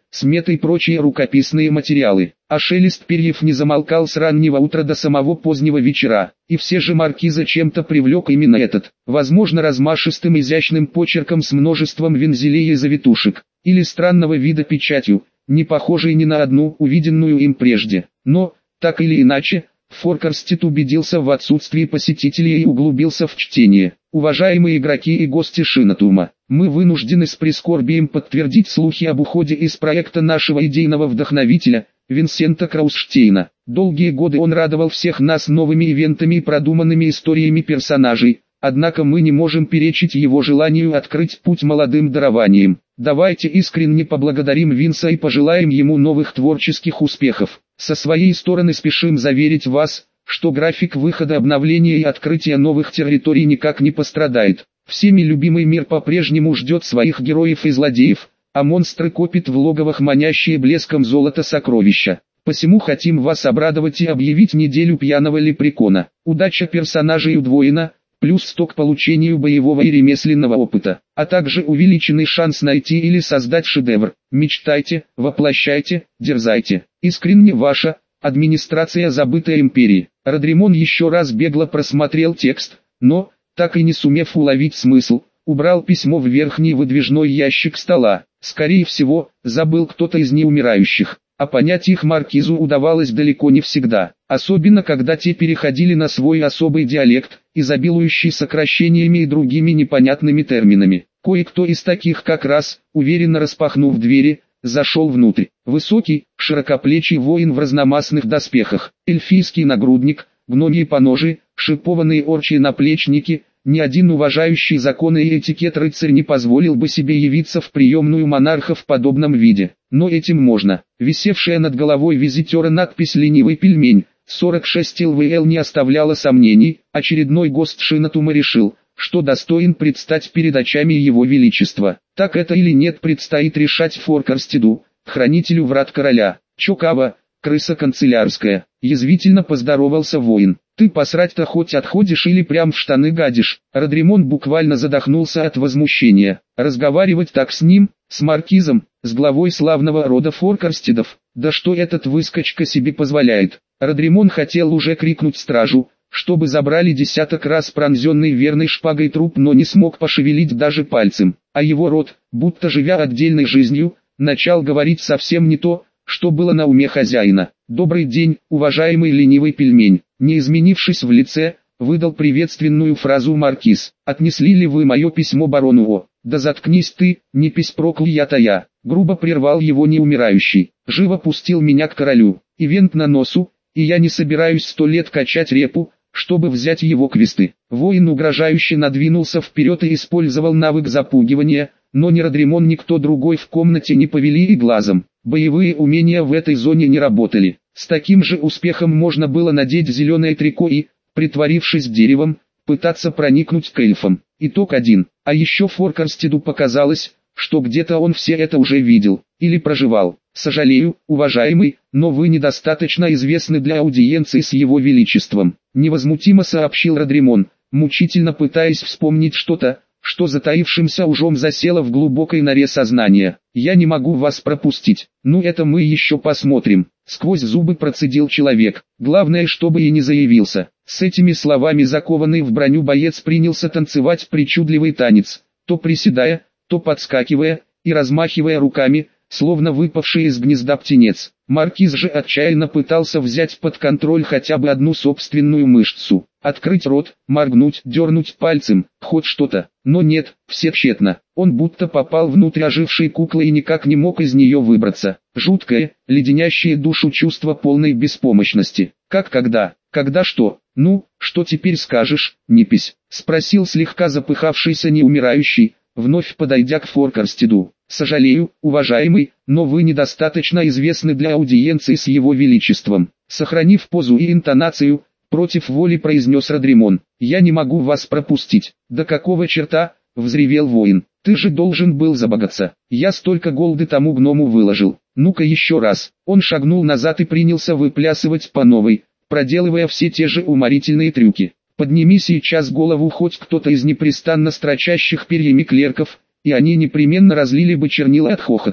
S1: сметы и прочие рукописные материалы. А шелест перьев не замолкал с раннего утра до самого позднего вечера, и все же маркиза чем-то привлек именно этот, возможно размашистым изящным почерком с множеством вензелей и завитушек, или странного вида печатью, не похожей ни на одну, увиденную им прежде. Но, так или иначе, Форкарстед убедился в отсутствии посетителей и углубился в чтение. Уважаемые игроки и гости Шинатума, мы вынуждены с прискорбием подтвердить слухи об уходе из проекта нашего идейного вдохновителя, Винсента Краусштейна. Долгие годы он радовал всех нас новыми ивентами и продуманными историями персонажей, однако мы не можем перечить его желанию открыть путь молодым дарованиям. Давайте искренне поблагодарим Винса и пожелаем ему новых творческих успехов. Со своей стороны спешим заверить вас, что график выхода обновления и открытия новых территорий никак не пострадает. Всеми любимый мир по-прежнему ждет своих героев и злодеев, а монстры копят в логовах манящие блеском золота сокровища. Посему хотим вас обрадовать и объявить неделю пьяного лепрекона. Удача персонажей удвоена, плюс сто к получению боевого и ремесленного опыта, а также увеличенный шанс найти или создать шедевр. Мечтайте, воплощайте, дерзайте. Искренне ваша, администрация забытой империи. Родримон еще раз бегло просмотрел текст, но, так и не сумев уловить смысл, убрал письмо в верхний выдвижной ящик стола. Скорее всего, забыл кто-то из неумирающих, а понять их маркизу удавалось далеко не всегда, особенно когда те переходили на свой особый диалект, изобилующий сокращениями и другими непонятными терминами. Кое-кто из таких как раз, уверенно распахнув двери, зашел внутрь. Высокий, широкоплечий воин в разномастных доспехах, эльфийский нагрудник, гномьи поножи, шипованные орчьи наплечники. Ни один уважающий законы и этикет рыцарь не позволил бы себе явиться в приемную монарха в подобном виде. Но этим можно. Висевшая над головой визитера надпись «Ленивый пельмень» сорок шесть эл вэ эл не оставляла сомнений. Очередной гость Шинатума решил, что достоин предстать перед очами его величества. Так это или нет, предстоит решать Форкарстеду, хранителю врат короля. Чокава, крыса канцелярская. Язвительно поздоровался воин. Ты посрать-то хоть отходишь или прям в штаны гадишь? Родримон буквально задохнулся от возмущения. Разговаривать так с ним, с маркизом, с главой славного рода Форкарстедов, да что этот выскочка себе позволяет? Родримон хотел уже крикнуть стражу, чтобы забрали десяток раз пронзенный верной шпагой труп, но не смог пошевелить даже пальцем. А его рот, будто живя отдельной жизнью, начал говорить совсем не то, что было на уме хозяина. «Добрый день, уважаемый ленивый пельмень», не изменившись в лице, выдал приветственную фразу маркиз. «Отнесли ли вы мое письмо барону О?» «Да заткнись ты, не пись проклята я», грубо прервал его неумирающий. «Живо пустил меня к королю, ивент на носу, и я не собираюсь сто лет качать репу, чтобы взять его квесты». Воин угрожающе надвинулся вперед и использовал навык запугивания, но ни Родримон, ни кто другой в комнате не повели и глазом. Боевые умения в этой зоне не работали. С таким же успехом можно было надеть зеленое трико и, притворившись деревом, пытаться проникнуть к эльфам. Итог один. А еще Форкарстеду показалось, что где-то он все это уже видел, или проживал. «Сожалею, уважаемый, но вы недостаточно известны для аудиенции с его величеством», невозмутимо сообщил Родримон, мучительно пытаясь вспомнить что-то, что затаившимся ужом засело в глубокой норе сознания. «Я не могу вас пропустить». «Ну это мы еще посмотрим», сквозь зубы процедил человек. «Главное, чтобы и не заявился». С этими словами закованный в броню боец принялся танцевать причудливый танец, то приседая, то подскакивая и размахивая руками, словно выпавший из гнезда птенец. Маркиз же отчаянно пытался взять под контроль хотя бы одну собственную мышцу. Открыть рот, моргнуть, дернуть пальцем, хоть что-то. Но нет, все тщетно. Он будто попал внутрь ожившей куклы и никак не мог из нее выбраться. Жуткое, леденящее душу чувство полной беспомощности. Как когда? Когда что? «Ну, что теперь скажешь, непись?» — спросил слегка запыхавшийся неумирающий, вновь подойдя к Форкарстеду. «Сожалею, уважаемый, но вы недостаточно известны для аудиенции с его величеством». Сохранив позу и интонацию, против воли произнес Родримон. «Я не могу вас пропустить». «Да какого черта?» — взревел воин. «Ты же должен был забагаться. Я столько голды тому гному выложил. Ну-ка еще раз». Он шагнул назад и принялся выплясывать по новой, проделывая все те же уморительные трюки. Подними сейчас голову хоть кто-то из непрестанно строчащих перьями клерков, и они непременно разлили бы чернила от хохота.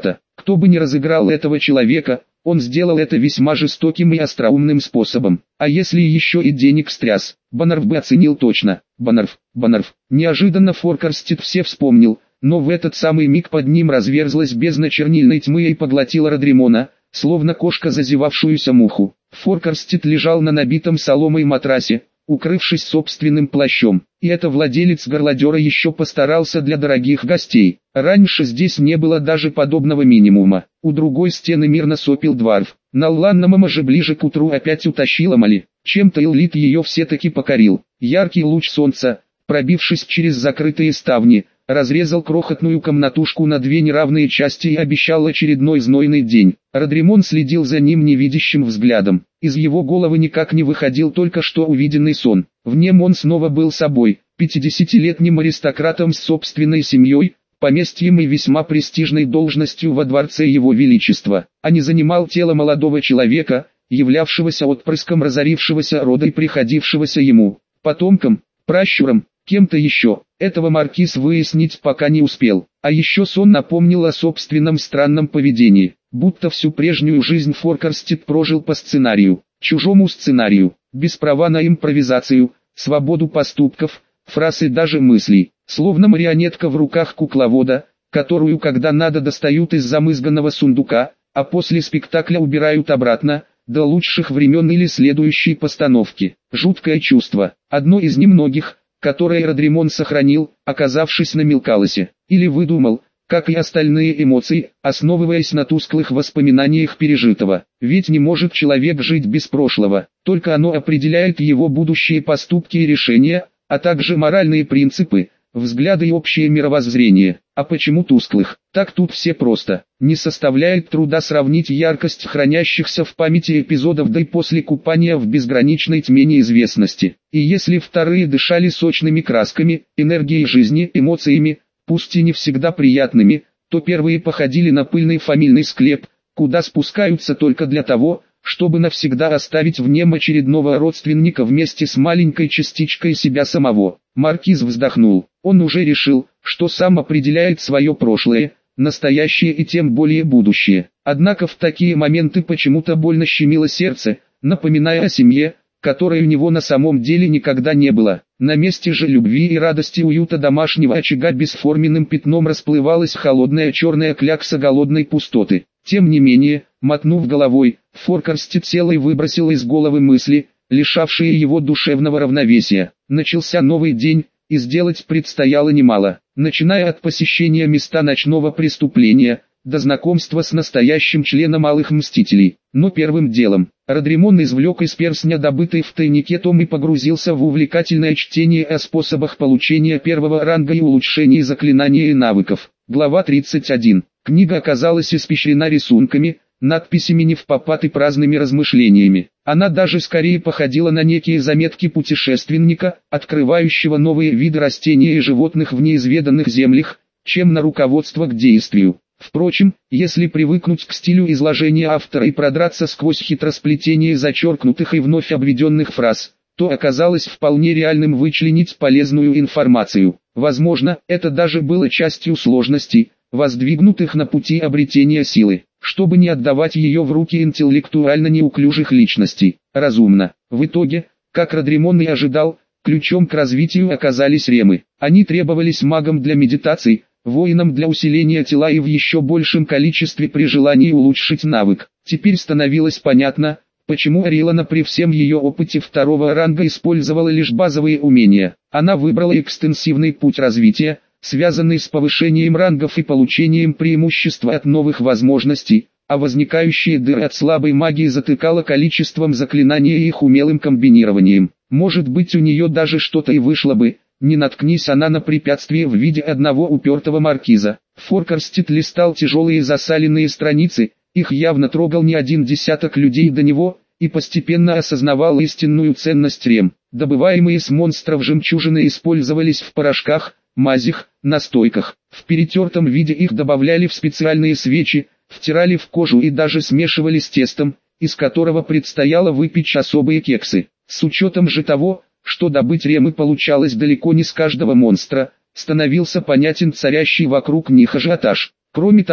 S1: кто бы ни разыграл этого человека, он сделал это весьма жестоким и остроумным способом. А если еще и денег стряс, Баннерф бы оценил точно. Баннерф, Баннерф. Неожиданно Форкарстед все вспомнил, но в этот самый миг под ним разверзлась бездна чернильной тьмы и поглотила Родримона, словно кошка зазевавшуюся муху. Форкарстед лежал на набитом соломой матрасе, укрывшись собственным плащом. И это владелец горлодера еще постарался для дорогих гостей. Раньше здесь не было даже подобного минимума. У другой стены мирно сопил Дварф. Налланна же ближе к утру опять утащила Мали. Чем-то Эллит ее все-таки покорил. Яркий луч солнца, пробившись через закрытые ставни, разрезал крохотную комнатушку на две неравные части и обещал очередной знойный день. Родримон следил за ним невидящим взглядом. Из его головы никак не выходил только что увиденный сон. В нем он снова был собой, пятидесятилетним аристократом с собственной семьей, поместьем и весьма престижной должностью во дворце его величества, а не занимал тело молодого человека, являвшегося отпрыском разорившегося рода и приходившегося ему, потомком, пращуром, кем-то еще. Этого маркиз выяснить пока не успел. А еще сон напомнил о собственном странном поведении, будто всю прежнюю жизнь Форкарстед прожил по сценарию, чужому сценарию, без права на импровизацию, свободу поступков, фраз и даже мыслей, словно марионетка в руках кукловода, которую когда надо достают из замызганного сундука, а после спектакля убирают обратно, до лучших времен или следующей постановки. Жуткое чувство, одно из немногих, которое Родримон сохранил, оказавшись на Милкалосе, или выдумал, как и остальные эмоции, основываясь на тусклых воспоминаниях пережитого. Ведь не может человек жить без прошлого, только оно определяет его будущие поступки и решения, а также моральные принципы, взгляды и общее мировоззрение. А почему тусклых? Так тут все просто. Не составляет труда сравнить яркость хранящихся в памяти эпизодов до и после купания в безграничной тьме неизвестности. И если вторые дышали сочными красками, энергией жизни, эмоциями, пусть и не всегда приятными, то первые походили на пыльный фамильный склеп, куда спускаются только для того, чтобы навсегда оставить в нем очередного родственника вместе с маленькой частичкой себя самого. Маркиз вздохнул. Он уже решил, что сам определяет свое прошлое, настоящее и тем более будущее. Однако в такие моменты почему-то больно щемило сердце, напоминая о семье, которой у него на самом деле никогда не было. На месте же любви и радости уюта домашнего очага бесформенным пятном расплывалась холодная черная клякса голодной пустоты. Тем не менее, мотнув головой, Форкарстед сел и выбросил из головы мысли, лишавшие его душевного равновесия. Начался новый день, и сделать предстояло немало, начиная от посещения места ночного преступления, до знакомства с настоящим членом Малых Мстителей. Но первым делом, Родримон извлек из перстня добытый в тайнике том и погрузился в увлекательное чтение о способах получения первого ранга и улучшении заклинаний и навыков. Глава тридцать один. Книга оказалась испещрена рисунками, надписями невпопад и праздными размышлениями. Она даже скорее походила на некие заметки путешественника, открывающего новые виды растений и животных в неизведанных землях, чем на руководство к действию. Впрочем, если привыкнуть к стилю изложения автора и продраться сквозь хитросплетение зачеркнутых и вновь обведенных фраз, то оказалось вполне реальным вычленить полезную информацию. Возможно, это даже было частью сложностей, воздвигнутых на пути обретения силы, чтобы не отдавать ее в руки интеллектуально неуклюжих личностей. Разумно. В итоге, как Родримон и ожидал, ключом к развитию оказались ремы. Они требовались магам для медитаций, воинам для усиления тела и в еще большем количестве при желании улучшить навык. Теперь становилось понятно, почему Арилана при всем ее опыте второго ранга использовала лишь базовые умения. Она выбрала экстенсивный путь развития, связанный с повышением рангов и получением преимущества от новых возможностей, а возникающие дыры от слабой магии затыкала количеством заклинаний и их умелым комбинированием. Может быть, у нее даже что-то и вышло бы, не наткнись она на препятствие в виде одного упертого маркиза. Форкарстед листал тяжелые засаленные страницы, их явно трогал не один десяток людей до него, и постепенно осознавал истинную ценность рем. Добываемые с монстров жемчужины использовались в порошках, мазях, настойках. В перетертом виде их добавляли в специальные свечи, втирали в кожу и даже смешивали с тестом, из которого предстояло выпечь особые кексы. С учетом же того, что добыть ремы получалось далеко не с каждого монстра, становился понятен царящий вокруг них ажиотаж. Кроме того,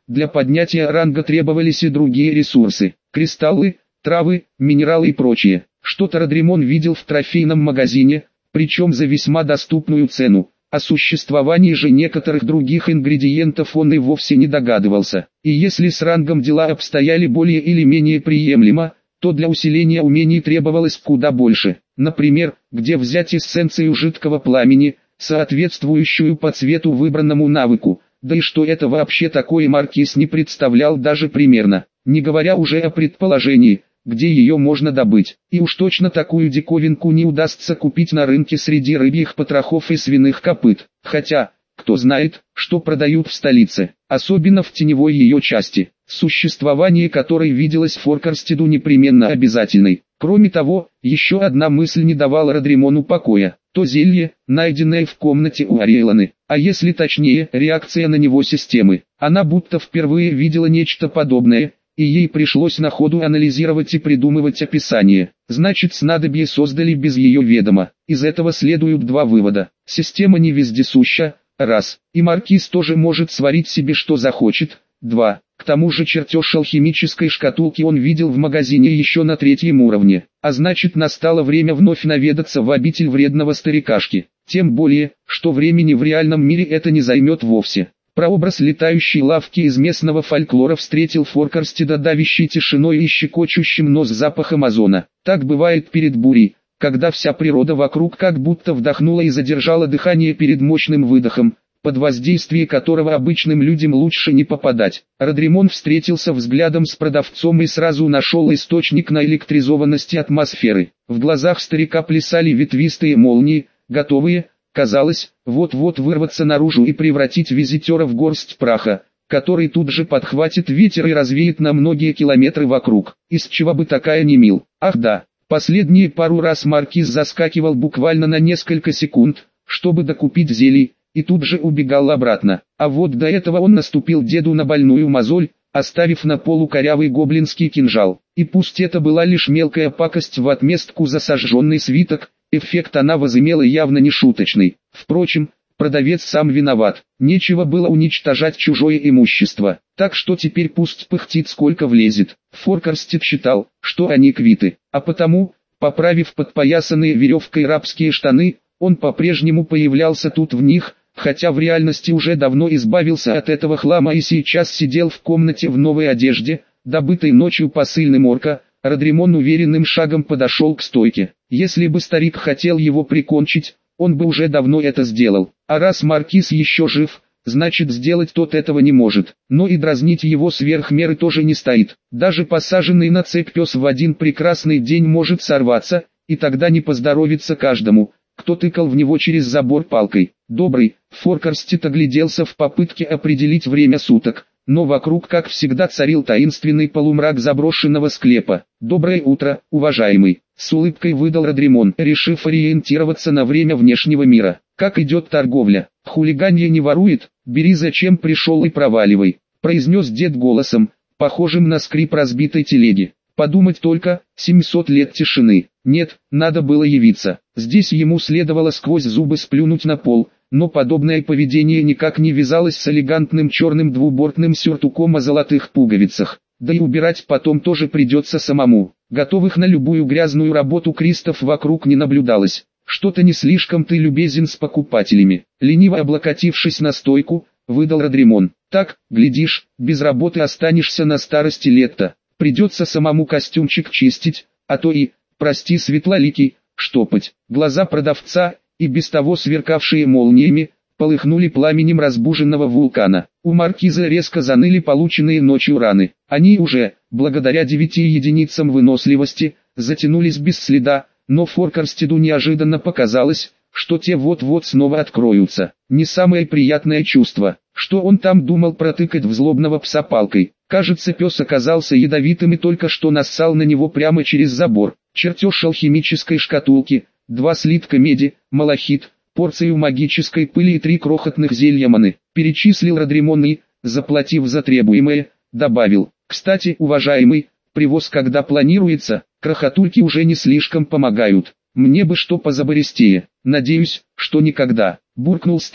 S1: для поднятия ранга требовались и другие ресурсы, кристаллы, травы, минералы и прочее. Что-то Родримон видел в трофейном магазине, причем за весьма доступную цену. О существовании же некоторых других ингредиентов он и вовсе не догадывался. И если с рангом дела обстояли более или менее приемлемо, то для усиления умений требовалось куда больше. Например, где взять эссенцию жидкого пламени, соответствующую по цвету выбранному навыку, да и что это вообще такое Маркиз не представлял даже примерно, не говоря уже о предположении, где ее можно добыть. И уж точно такую диковинку не удастся купить на рынке среди рыбьих потрохов и свиных копыт. Хотя, кто знает, что продают в столице, особенно в теневой ее части, существование которой виделось Форкарстеду непременно обязательной. Кроме того, еще одна мысль не давала Родримону покоя. То зелье, найденное в комнате у Ариэланы, а если точнее, реакция на него системы. Она будто впервые видела нечто подобное, и ей пришлось на ходу анализировать и придумывать описание. Значит, снадобье создали без ее ведома. Из этого следуют два вывода. Система не вездесуща, раз, и Маркиз тоже может сварить себе что захочет, два. К тому же чертеж алхимической шкатулки он видел в магазине еще на третьем уровне, а значит настало время вновь наведаться в обитель вредного старикашки. Тем более, что времени в реальном мире это не займет вовсе. Прообраз летающей лавки из местного фольклора встретил Форкарстеда давящей тишиной и щекочущим нос запахом озона. Так бывает перед бурей, когда вся природа вокруг как будто вдохнула и задержала дыхание перед мощным выдохом, под воздействие которого обычным людям лучше не попадать. Родримон встретился взглядом с продавцом и сразу нашел источник наэлектризованности атмосферы. В глазах старика плясали ветвистые молнии, готовые, казалось, вот-вот вырваться наружу и превратить визитера в горсть праха, который тут же подхватит ветер и развеет на многие километры вокруг. Из чего бы такая немил? Ах да, последние пару раз Маркиз заскакивал буквально на несколько секунд, чтобы докупить зелий, и тут же убегал обратно. А вот до этого он наступил деду на больную мозоль, оставив на полу корявый гоблинский кинжал. И пусть это была лишь мелкая пакость в отместку за сожженный свиток, эффект она возымела явно не шуточный. Впрочем, продавец сам виноват, нечего было уничтожать чужое имущество, так что теперь пусть пыхтит сколько влезет. Форкарстед считал, что они квиты, а потому, поправив подпоясанные веревкой рабские штаны, он по-прежнему появлялся тут в них, хотя в реальности уже давно избавился от этого хлама и сейчас сидел в комнате в новой одежде, добытой ночью посыльным орка. Родримон уверенным шагом подошел к стойке. Если бы старик хотел его прикончить, он бы уже давно это сделал. А раз Маркиз еще жив, значит сделать тот этого не может. Но и дразнить его сверх меры тоже не стоит. Даже посаженный на цепь пес в один прекрасный день может сорваться, и тогда не поздоровится каждому, кто тыкал в него через забор палкой. Добрый, Форкарстед огляделся в попытке определить время суток, но вокруг как всегда царил таинственный полумрак заброшенного склепа. «Доброе утро, уважаемый», — с улыбкой выдал Родримон, решив ориентироваться на время внешнего мира. «Как идет торговля? Хулиганье не ворует? Бери зачем пришел и проваливай», — произнес дед голосом, похожим на скрип разбитой телеги. Подумать только, семьсот лет тишины. Нет, надо было явиться. Здесь ему следовало сквозь зубы сплюнуть на пол, но подобное поведение никак не вязалось с элегантным черным двубортным сюртуком о золотых пуговицах. Да и убирать потом тоже придется самому. Готовых на любую грязную работу Кристов вокруг не наблюдалось. Что-то не слишком ты любезен с покупателями. Лениво облокотившись на стойку, выдал Родримон. Так, глядишь, без работы останешься на старости лет-то. Придется самому костюмчик чистить, а то и, прости светлоликий, штопать. Глаза продавца, и без того сверкавшие молниями, полыхнули пламенем разбуженного вулкана. У маркиза резко заныли полученные ночью раны. Они уже, благодаря девяти единицам выносливости, затянулись без следа, но Форкарстеду неожиданно показалось, что те вот-вот снова откроются. Не самое приятное чувство, что он там думал протыкать в злобного пса палкой. Кажется, пес оказался ядовитым и только что нассал на него прямо через забор. Чертеж алхимической шкатулки, два слитка меди, малахит, порцию магической пыли и три крохотных зелья маны. Перечислил Родримон и, заплатив за требуемое, добавил: «Кстати, уважаемый, привоз когда планируется? Крохотульки уже не слишком помогают. Мне бы что позабористее. Надеюсь, что никогда», — буркнул старик,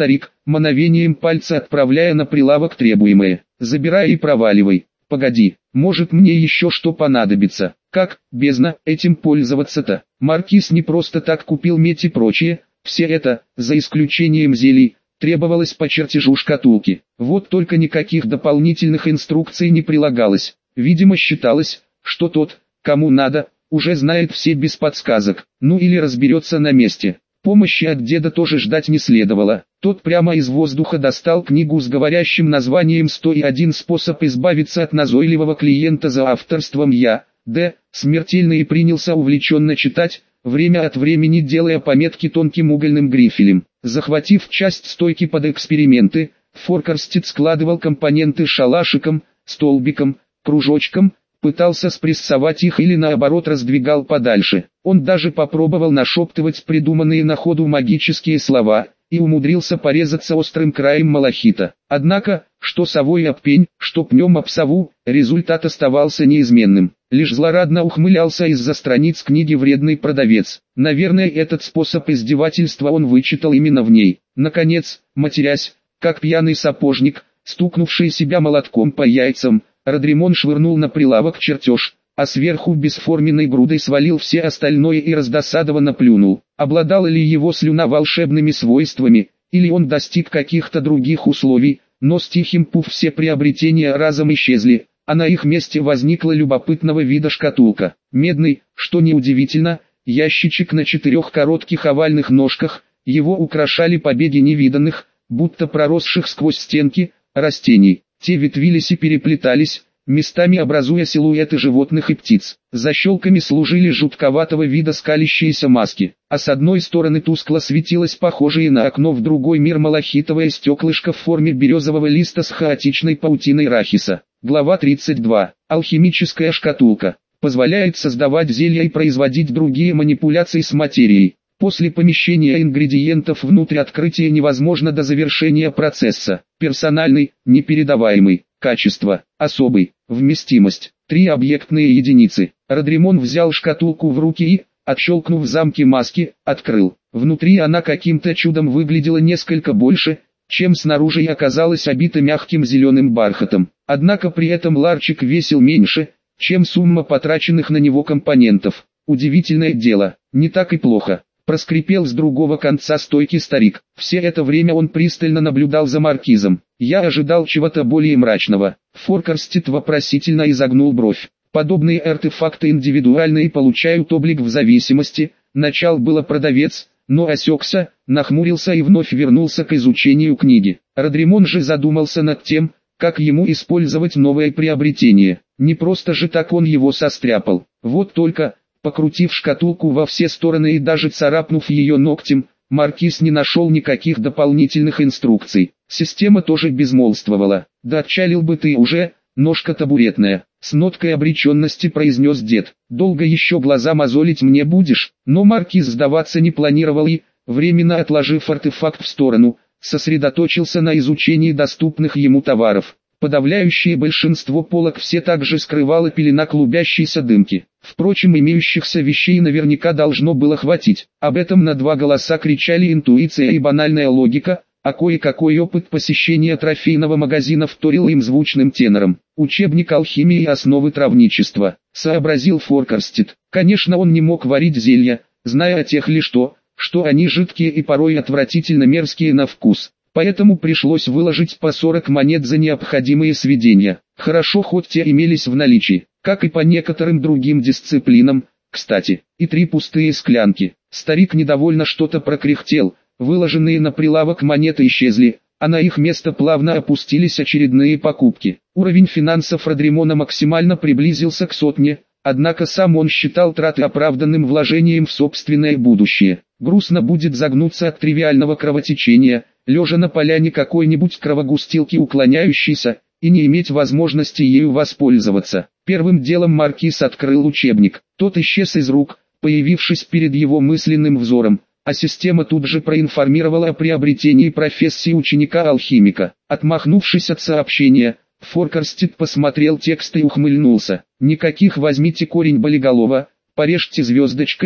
S1: мановением пальца отправляя на прилавок требуемое. «Забирай и проваливай. Погоди, может мне еще что понадобится. Как, бездна, этим пользоваться-то?» Маркиз не просто так купил медь и прочее, все это, за исключением зелий, требовалось по чертежу шкатулки. Вот только никаких дополнительных инструкций не прилагалось. Видимо, считалось, что тот, кому надо, уже знает все без подсказок, ну или разберется на месте. Помощи от деда тоже ждать не следовало. Тот прямо из воздуха достал книгу с говорящим названием «сто и один способ избавиться от назойливого клиента» за авторством Я. Д. смертельно и принялся увлеченно читать, время от времени делая пометки тонким угольным грифелем. Захватив часть стойки под эксперименты, Форкарстед складывал компоненты шалашиком, столбиком, кружочком, пытался спрессовать их или наоборот раздвигал подальше. Он даже попробовал нашептывать придуманные на ходу магические слова, и умудрился порезаться острым краем малахита. Однако, что совой об пень, что пнем об сову, результат оставался неизменным. Лишь злорадно ухмылялся из-за страниц книги вредный продавец. Наверное, этот способ издевательства он вычитал именно в ней. Наконец, матерясь, как пьяный сапожник, стукнувший себя молотком по яйцам, Родримон швырнул на прилавок чертеж, а сверху бесформенной грудой свалил все остальное и раздосадованно плюнул. Обладала ли его слюна волшебными свойствами, или он достиг каких-то других условий, но с тихим пуф все приобретения разом исчезли, а на их месте возникла любопытного вида шкатулка. Медный, что неудивительно, ящичек на четырех коротких овальных ножках, его украшали побеги невиданных, будто проросших сквозь стенки, растений. Те ветвились и переплетались, местами образуя силуэты животных и птиц. Защелками служили жутковатого вида скалящиеся маски, а с одной стороны тускло светилось похожее на окно в другой мир малахитовое стеклышко в форме березового листа с хаотичной паутиной рахиса. Глава тридцать два. Алхимическая шкатулка. Позволяет создавать зелья и производить другие манипуляции с материей. После помещения ингредиентов внутрь открытия невозможно до завершения процесса. Персональный, непередаваемый. Качество, особый, вместимость, три объектные единицы. Родримон взял шкатулку в руки и, отщелкнув замки маски, открыл. Внутри она каким-то чудом выглядела несколько больше, чем снаружи и оказалась обита мягким зеленым бархатом. Однако при этом ларчик весил меньше, чем сумма потраченных на него компонентов. Удивительное дело, не так и плохо. Проскрипел с другого конца стойки старик. Все это время он пристально наблюдал за маркизом. Я ожидал чего-то более мрачного. Форкарстед вопросительно изогнул бровь. Подобные артефакты индивидуальные получают облик в зависимости. Начал было продавец, но осекся, нахмурился и вновь вернулся к изучению книги. Родримон же задумался над тем, как ему использовать новое приобретение. Не просто же так он его состряпал. Вот только... Покрутив шкатулку во все стороны и даже царапнув ее ногтем, маркиз не нашел никаких дополнительных инструкций. Система тоже безмолвствовала. «Да отчалил бы ты уже, ножка табуретная», — с ноткой обреченности произнес дед. «Долго еще глаза мозолить мне будешь?» Но маркиз сдаваться не планировал и, временно отложив артефакт в сторону, сосредоточился на изучении доступных ему товаров. Подавляющее большинство полок все также скрывала пелена клубящейся дымки. Впрочем, имеющихся вещей наверняка должно было хватить. Об этом на два голоса кричали интуиция и банальная логика, а кое-какой опыт посещения трофейного магазина вторил им звучным тенором. Учебник алхимии и основы травничества, сообразил Форкарстед. Конечно, он не мог варить зелья, зная о тех лишь то, что они жидкие и порой отвратительно мерзкие на вкус. Поэтому пришлось выложить по сорок монет за необходимые сведения. Хорошо хоть те имелись в наличии, как и по некоторым другим дисциплинам, кстати, и три пустые склянки. Старик недовольно что-то прокряхтел, выложенные на прилавок монеты исчезли, а на их место плавно опустились очередные покупки. Уровень финансов Родримона максимально приблизился к сотне, однако сам он считал траты оправданным вложением в собственное будущее. Грустно будет загнуться от тривиального кровотечения, лежа на поляне какой-нибудь кровогустилки уклоняющейся, и не иметь возможности ею воспользоваться. Первым делом маркиз открыл учебник. Тот исчез из рук, появившись перед его мысленным взором, а система тут же проинформировала о приобретении профессии ученика-алхимика. Отмахнувшись от сообщения, Форкарстед посмотрел текст и ухмыльнулся. «Никаких возьмите корень болиголова, порежьте звездочками,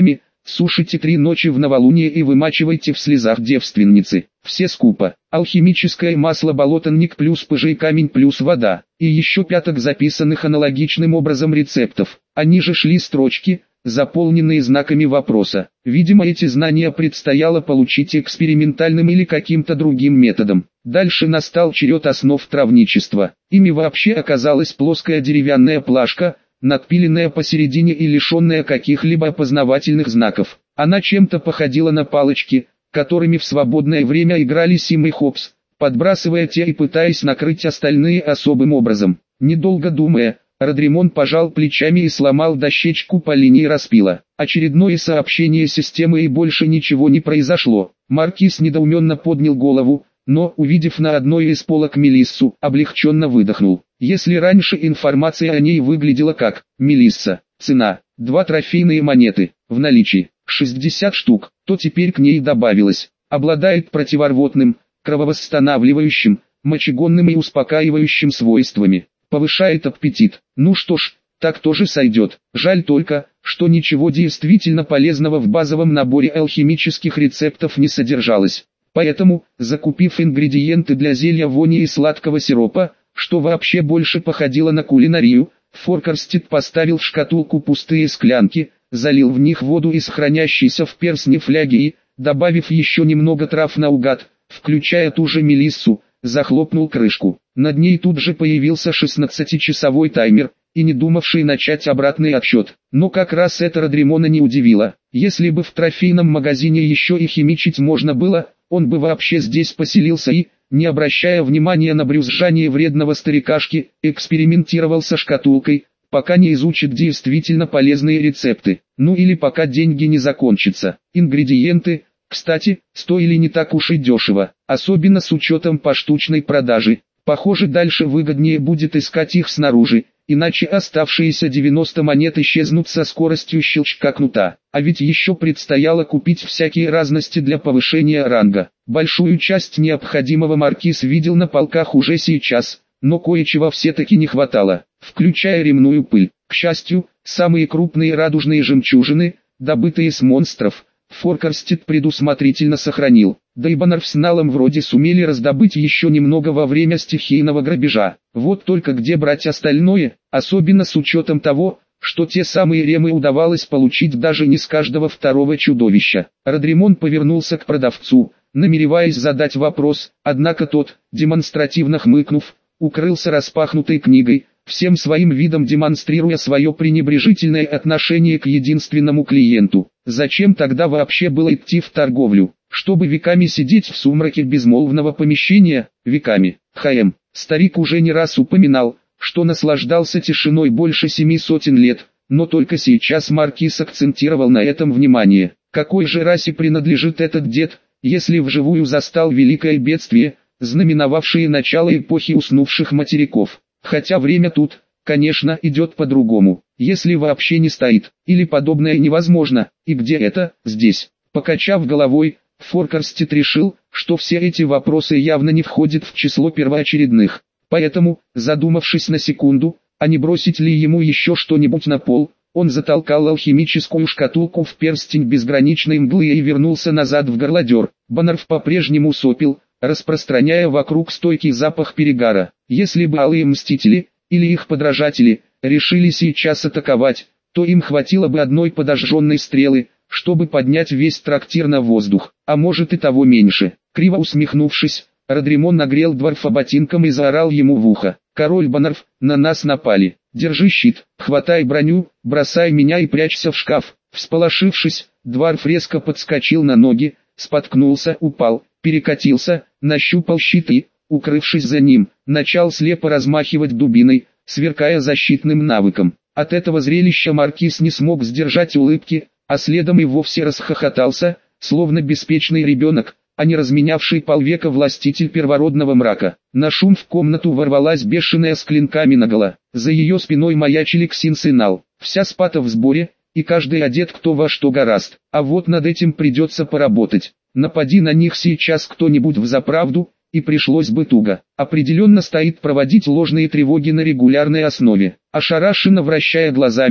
S1: сушите три ночи в новолуние и вымачивайте в слезах девственницы. Все скупо. Алхимическое масло болотонник плюс пыжий камень плюс вода. И еще пяток записанных аналогичным образом рецептов. А ниже шли строчки, заполненные знаками вопроса. Видимо, эти знания предстояло получить экспериментальным или каким-то другим методом. Дальше настал черед основ травничества. Ими вообще оказалась плоская деревянная плашка, надпиленная посередине и лишенная каких-либо опознавательных знаков. Она чем-то походила на палочки, которыми в свободное время играли Сим и Хопс, подбрасывая те и пытаясь накрыть остальные особым образом. Недолго думая, Родримон пожал плечами и сломал дощечку по линии распила. Очередное сообщение системы, и больше ничего не произошло. Маркиз недоуменно поднял голову, но, увидев на одной из полок Мелиссу, облегченно выдохнул. Если раньше информация о ней выглядела как «Мелисса», цена, два трофейные монеты, в наличии, шестьдесят штук, то теперь к ней добавилось, обладает противорвотным, крововосстанавливающим, мочегонным и успокаивающим свойствами, повышает аппетит. Ну что ж, так тоже сойдет. Жаль только, что ничего действительно полезного в базовом наборе алхимических рецептов не содержалось. Поэтому, закупив ингредиенты для зелья вони и сладкого сиропа, что вообще больше походило на кулинарию, Форкарстед поставил в шкатулку пустые склянки, залил в них воду из хранящейся в перстне фляги и, добавив еще немного трав наугад, включая ту же мелиссу, захлопнул крышку. Над ней тут же появился шестнадцатичасовой таймер, и не думавший начать обратный отсчет. Но как раз это Родримона не удивило. Если бы в трофейном магазине еще и химичить можно было, он бы вообще здесь поселился и, не обращая внимания на брюзжание вредного старикашки, экспериментировал со шкатулкой, пока не изучит действительно полезные рецепты. Ну или пока деньги не закончатся. Ингредиенты, кстати, стоили не так уж и дешево, особенно с учетом поштучной продажи. Похоже, дальше выгоднее будет искать их снаружи, иначе оставшиеся девяносто монет исчезнут со скоростью щелчка кнута. А ведь еще предстояло купить всякие разности для повышения ранга. Большую часть необходимого Маркиз видел на полках уже сейчас, но кое-чего все-таки не хватало, включая ремную пыль. К счастью, самые крупные радужные жемчужины, добытые с монстров, Форкарстед предусмотрительно сохранил. Да и Баннер с Налом вроде сумели раздобыть еще немного во время стихийного грабежа. Вот только где брать остальное, особенно с учетом того, что те самые ремы удавалось получить даже не с каждого второго чудовища. Родримон повернулся к продавцу, намереваясь задать вопрос, однако тот, демонстративно хмыкнув, укрылся распахнутой книгой, всем своим видом демонстрируя свое пренебрежительное отношение к единственному клиенту. Зачем тогда вообще было идти в торговлю? Чтобы веками сидеть в сумраке безмолвного помещения, веками. Хм, старик уже не раз упоминал, что наслаждался тишиной больше семи сотен лет, но только сейчас Маркиз акцентировал на этом внимание. Какой же расе принадлежит этот дед, если вживую застал великое бедствие, знаменовавшее начало эпохи уснувших материков? Хотя время тут, конечно, идет по-другому, если вообще не стоит, или подобное невозможно, и где это, здесь. Покачав головой, Форкарстед решил, что все эти вопросы явно не входят в число первоочередных. Поэтому, задумавшись на секунду, а не бросить ли ему еще что-нибудь на пол, он затолкал алхимическую шкатулку в перстень безграничной мглы и вернулся назад в горлодер. Баннерв по-прежнему сопел, распространяя вокруг стойкий запах перегара. Если бы алые мстители, или их подражатели, решили сейчас атаковать, то им хватило бы одной подожженной стрелы, чтобы поднять весь трактир на воздух, а может и того меньше. Криво усмехнувшись, Родримон нагрел дворфа ботинком и заорал ему в ухо: «Король Баннерв, на нас напали, держи щит, хватай броню, бросай меня и прячься в шкаф». Всполошившись, дворф резко подскочил на ноги, споткнулся, упал, перекатился, нащупал щит и, укрывшись за ним, начал слепо размахивать дубиной, сверкая защитным навыком. От этого зрелища Маркиз не смог сдержать улыбки, а следом и вовсе расхохотался, словно беспечный ребенок, а не разменявший полвека властитель первородного мрака. На шум в комнату ворвалась бешеная с клинками наголо. За ее спиной маячили Ксинс и Нал. Вся спата в сборе, и каждый одет кто во что горазд. А вот над этим придется поработать. Напади на них сейчас кто-нибудь взаправду, и пришлось бы туго. Определенно стоит проводить ложные тревоги на регулярной основе. Ошарашенно вращая глазами,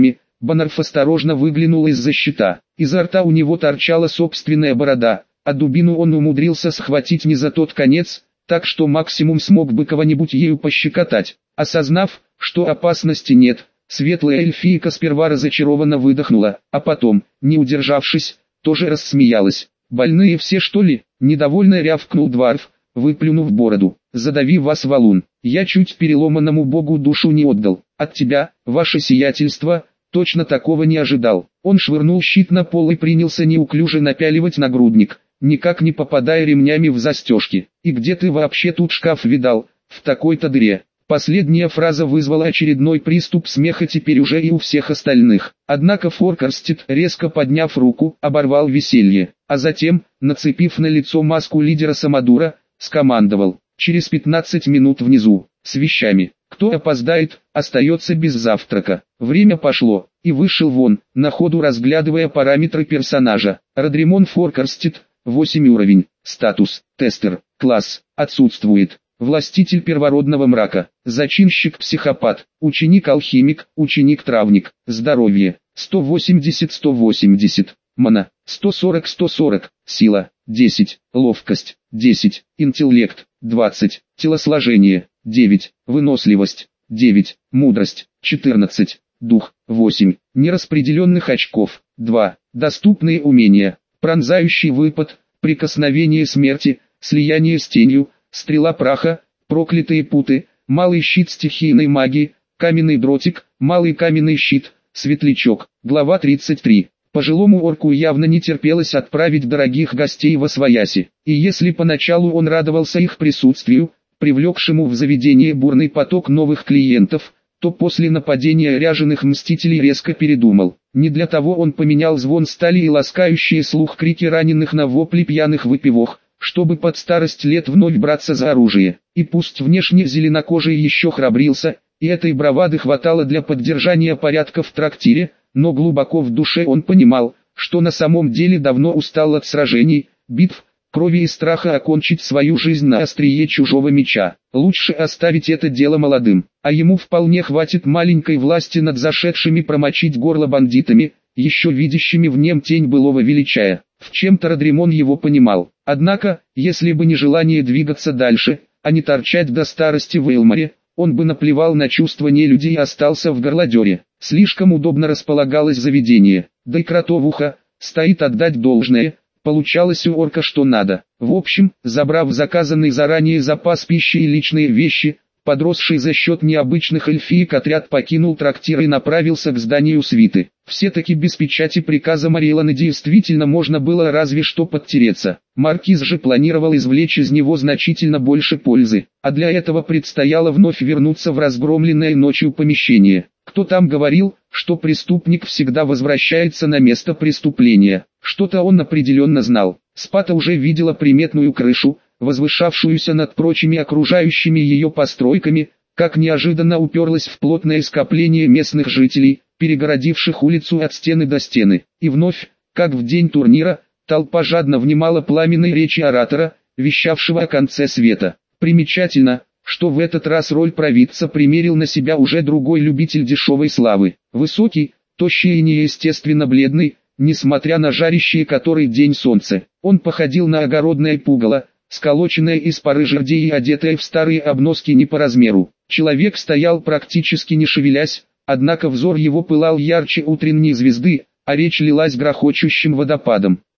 S1: Баннерф осторожно выглянул из-за щита. Изо рта у него торчала собственная борода, а дубину он умудрился схватить не за тот конец, так что максимум смог бы кого-нибудь ею пощекотать. Осознав, что опасности нет, светлая эльфийка сперва разочарованно выдохнула, а потом, не удержавшись, тоже рассмеялась. «Больные все что ли?» – недовольно рявкнул Дварф, выплюнув бороду. «Задави вас, валун, я чуть переломанному богу душу не отдал. От тебя, ваше сиятельство, точно такого не ожидал». Он швырнул щит на пол и принялся неуклюже напяливать нагрудник, никак не попадая ремнями в застежки. «И где ты вообще тут шкаф видал, в такой-то дыре?» Последняя фраза вызвала очередной приступ смеха теперь уже и у всех остальных. Однако Форкарстед, резко подняв руку, оборвал веселье, а затем, нацепив на лицо маску лидера Самодура, скомандовал: «Через пятнадцать минут внизу, с вещами. Кто опоздает, остается без завтрака». Время пошло, и вышел вон, на ходу разглядывая параметры персонажа. Родримон Форкарстед, восемь уровень, статус, тестер, класс, отсутствует. Властитель первородного мрака, зачинщик-психопат, ученик-алхимик, ученик-травник, здоровье, сто восемьдесят сто восемьдесят, мана, сто сорок сто сорок, сила, десять, ловкость, десять, интеллект, двадцать, телосложение, девять, выносливость, девять, мудрость, четырнадцать, дух, восемь, нераспределенных очков, два, доступные умения, пронзающий выпад, прикосновение смерти, слияние с тенью, стрела праха, проклятые путы, малый щит стихийной магии, каменный дротик, малый каменный щит, светлячок. Глава тридцать три. Пожилому орку явно не терпелось отправить дорогих гостей во свояси, и если поначалу он радовался их присутствию, привлекшему в заведение бурный поток новых клиентов, то после нападения ряженых мстителей резко передумал. Не для того он поменял звон стали и ласкающие слух крики раненых на вопли пьяных выпивох, чтобы под старость лет вновь браться за оружие. И пусть внешне зеленокожий еще храбрился, и этой бравады хватало для поддержания порядка в трактире, но глубоко в душе он понимал, что на самом деле давно устал от сражений, битв, крови и страха окончить свою жизнь на острие чужого меча. Лучше оставить это дело молодым, а ему вполне хватит маленькой власти над зашедшими промочить горло бандитами, еще видящими в нем тень былого величия. В чем-то Родримон его понимал. Однако, если бы не желание двигаться дальше, а не торчать до старости в Эйлморе, он бы наплевал на чувства нелюдей и остался в Горлодере. Слишком удобно располагалось заведение, да и кротовуха, стоит отдать должное, получалось у орка что надо. В общем, забрав заказанный заранее запас пищи и личные вещи, подросший за счет необычных эльфиек отряд покинул трактир и направился к зданию свиты. Все-таки без печати приказа Мариэлланы действительно можно было разве что подтереться. Маркиз же планировал извлечь из него значительно больше пользы, а для этого предстояло вновь вернуться в разгромленное ночью помещение. Кто там говорил, что преступник всегда возвращается на место преступления? Что-то он определенно знал. Спата уже видела приметную крышу, возвышавшуюся над прочими окружающими ее постройками, как неожиданно уперлась в плотное скопление местных жителей, перегородивших улицу от стены до стены. И вновь, как в день турнира, толпа жадно внимала пламенной речи оратора, вещавшего о конце света. Примечательно, что в этот раз роль провидца примерил на себя уже другой любитель дешевой славы. Высокий, тощий и неестественно бледный, несмотря на жарящее который день солнце. Он походил на огородное пугало, сколоченное из поры жердей и одетое в старые обноски не по размеру. Человек стоял практически не шевелясь, однако взор его пылал ярче утренней звезды, а речь лилась грохочущим водопадом.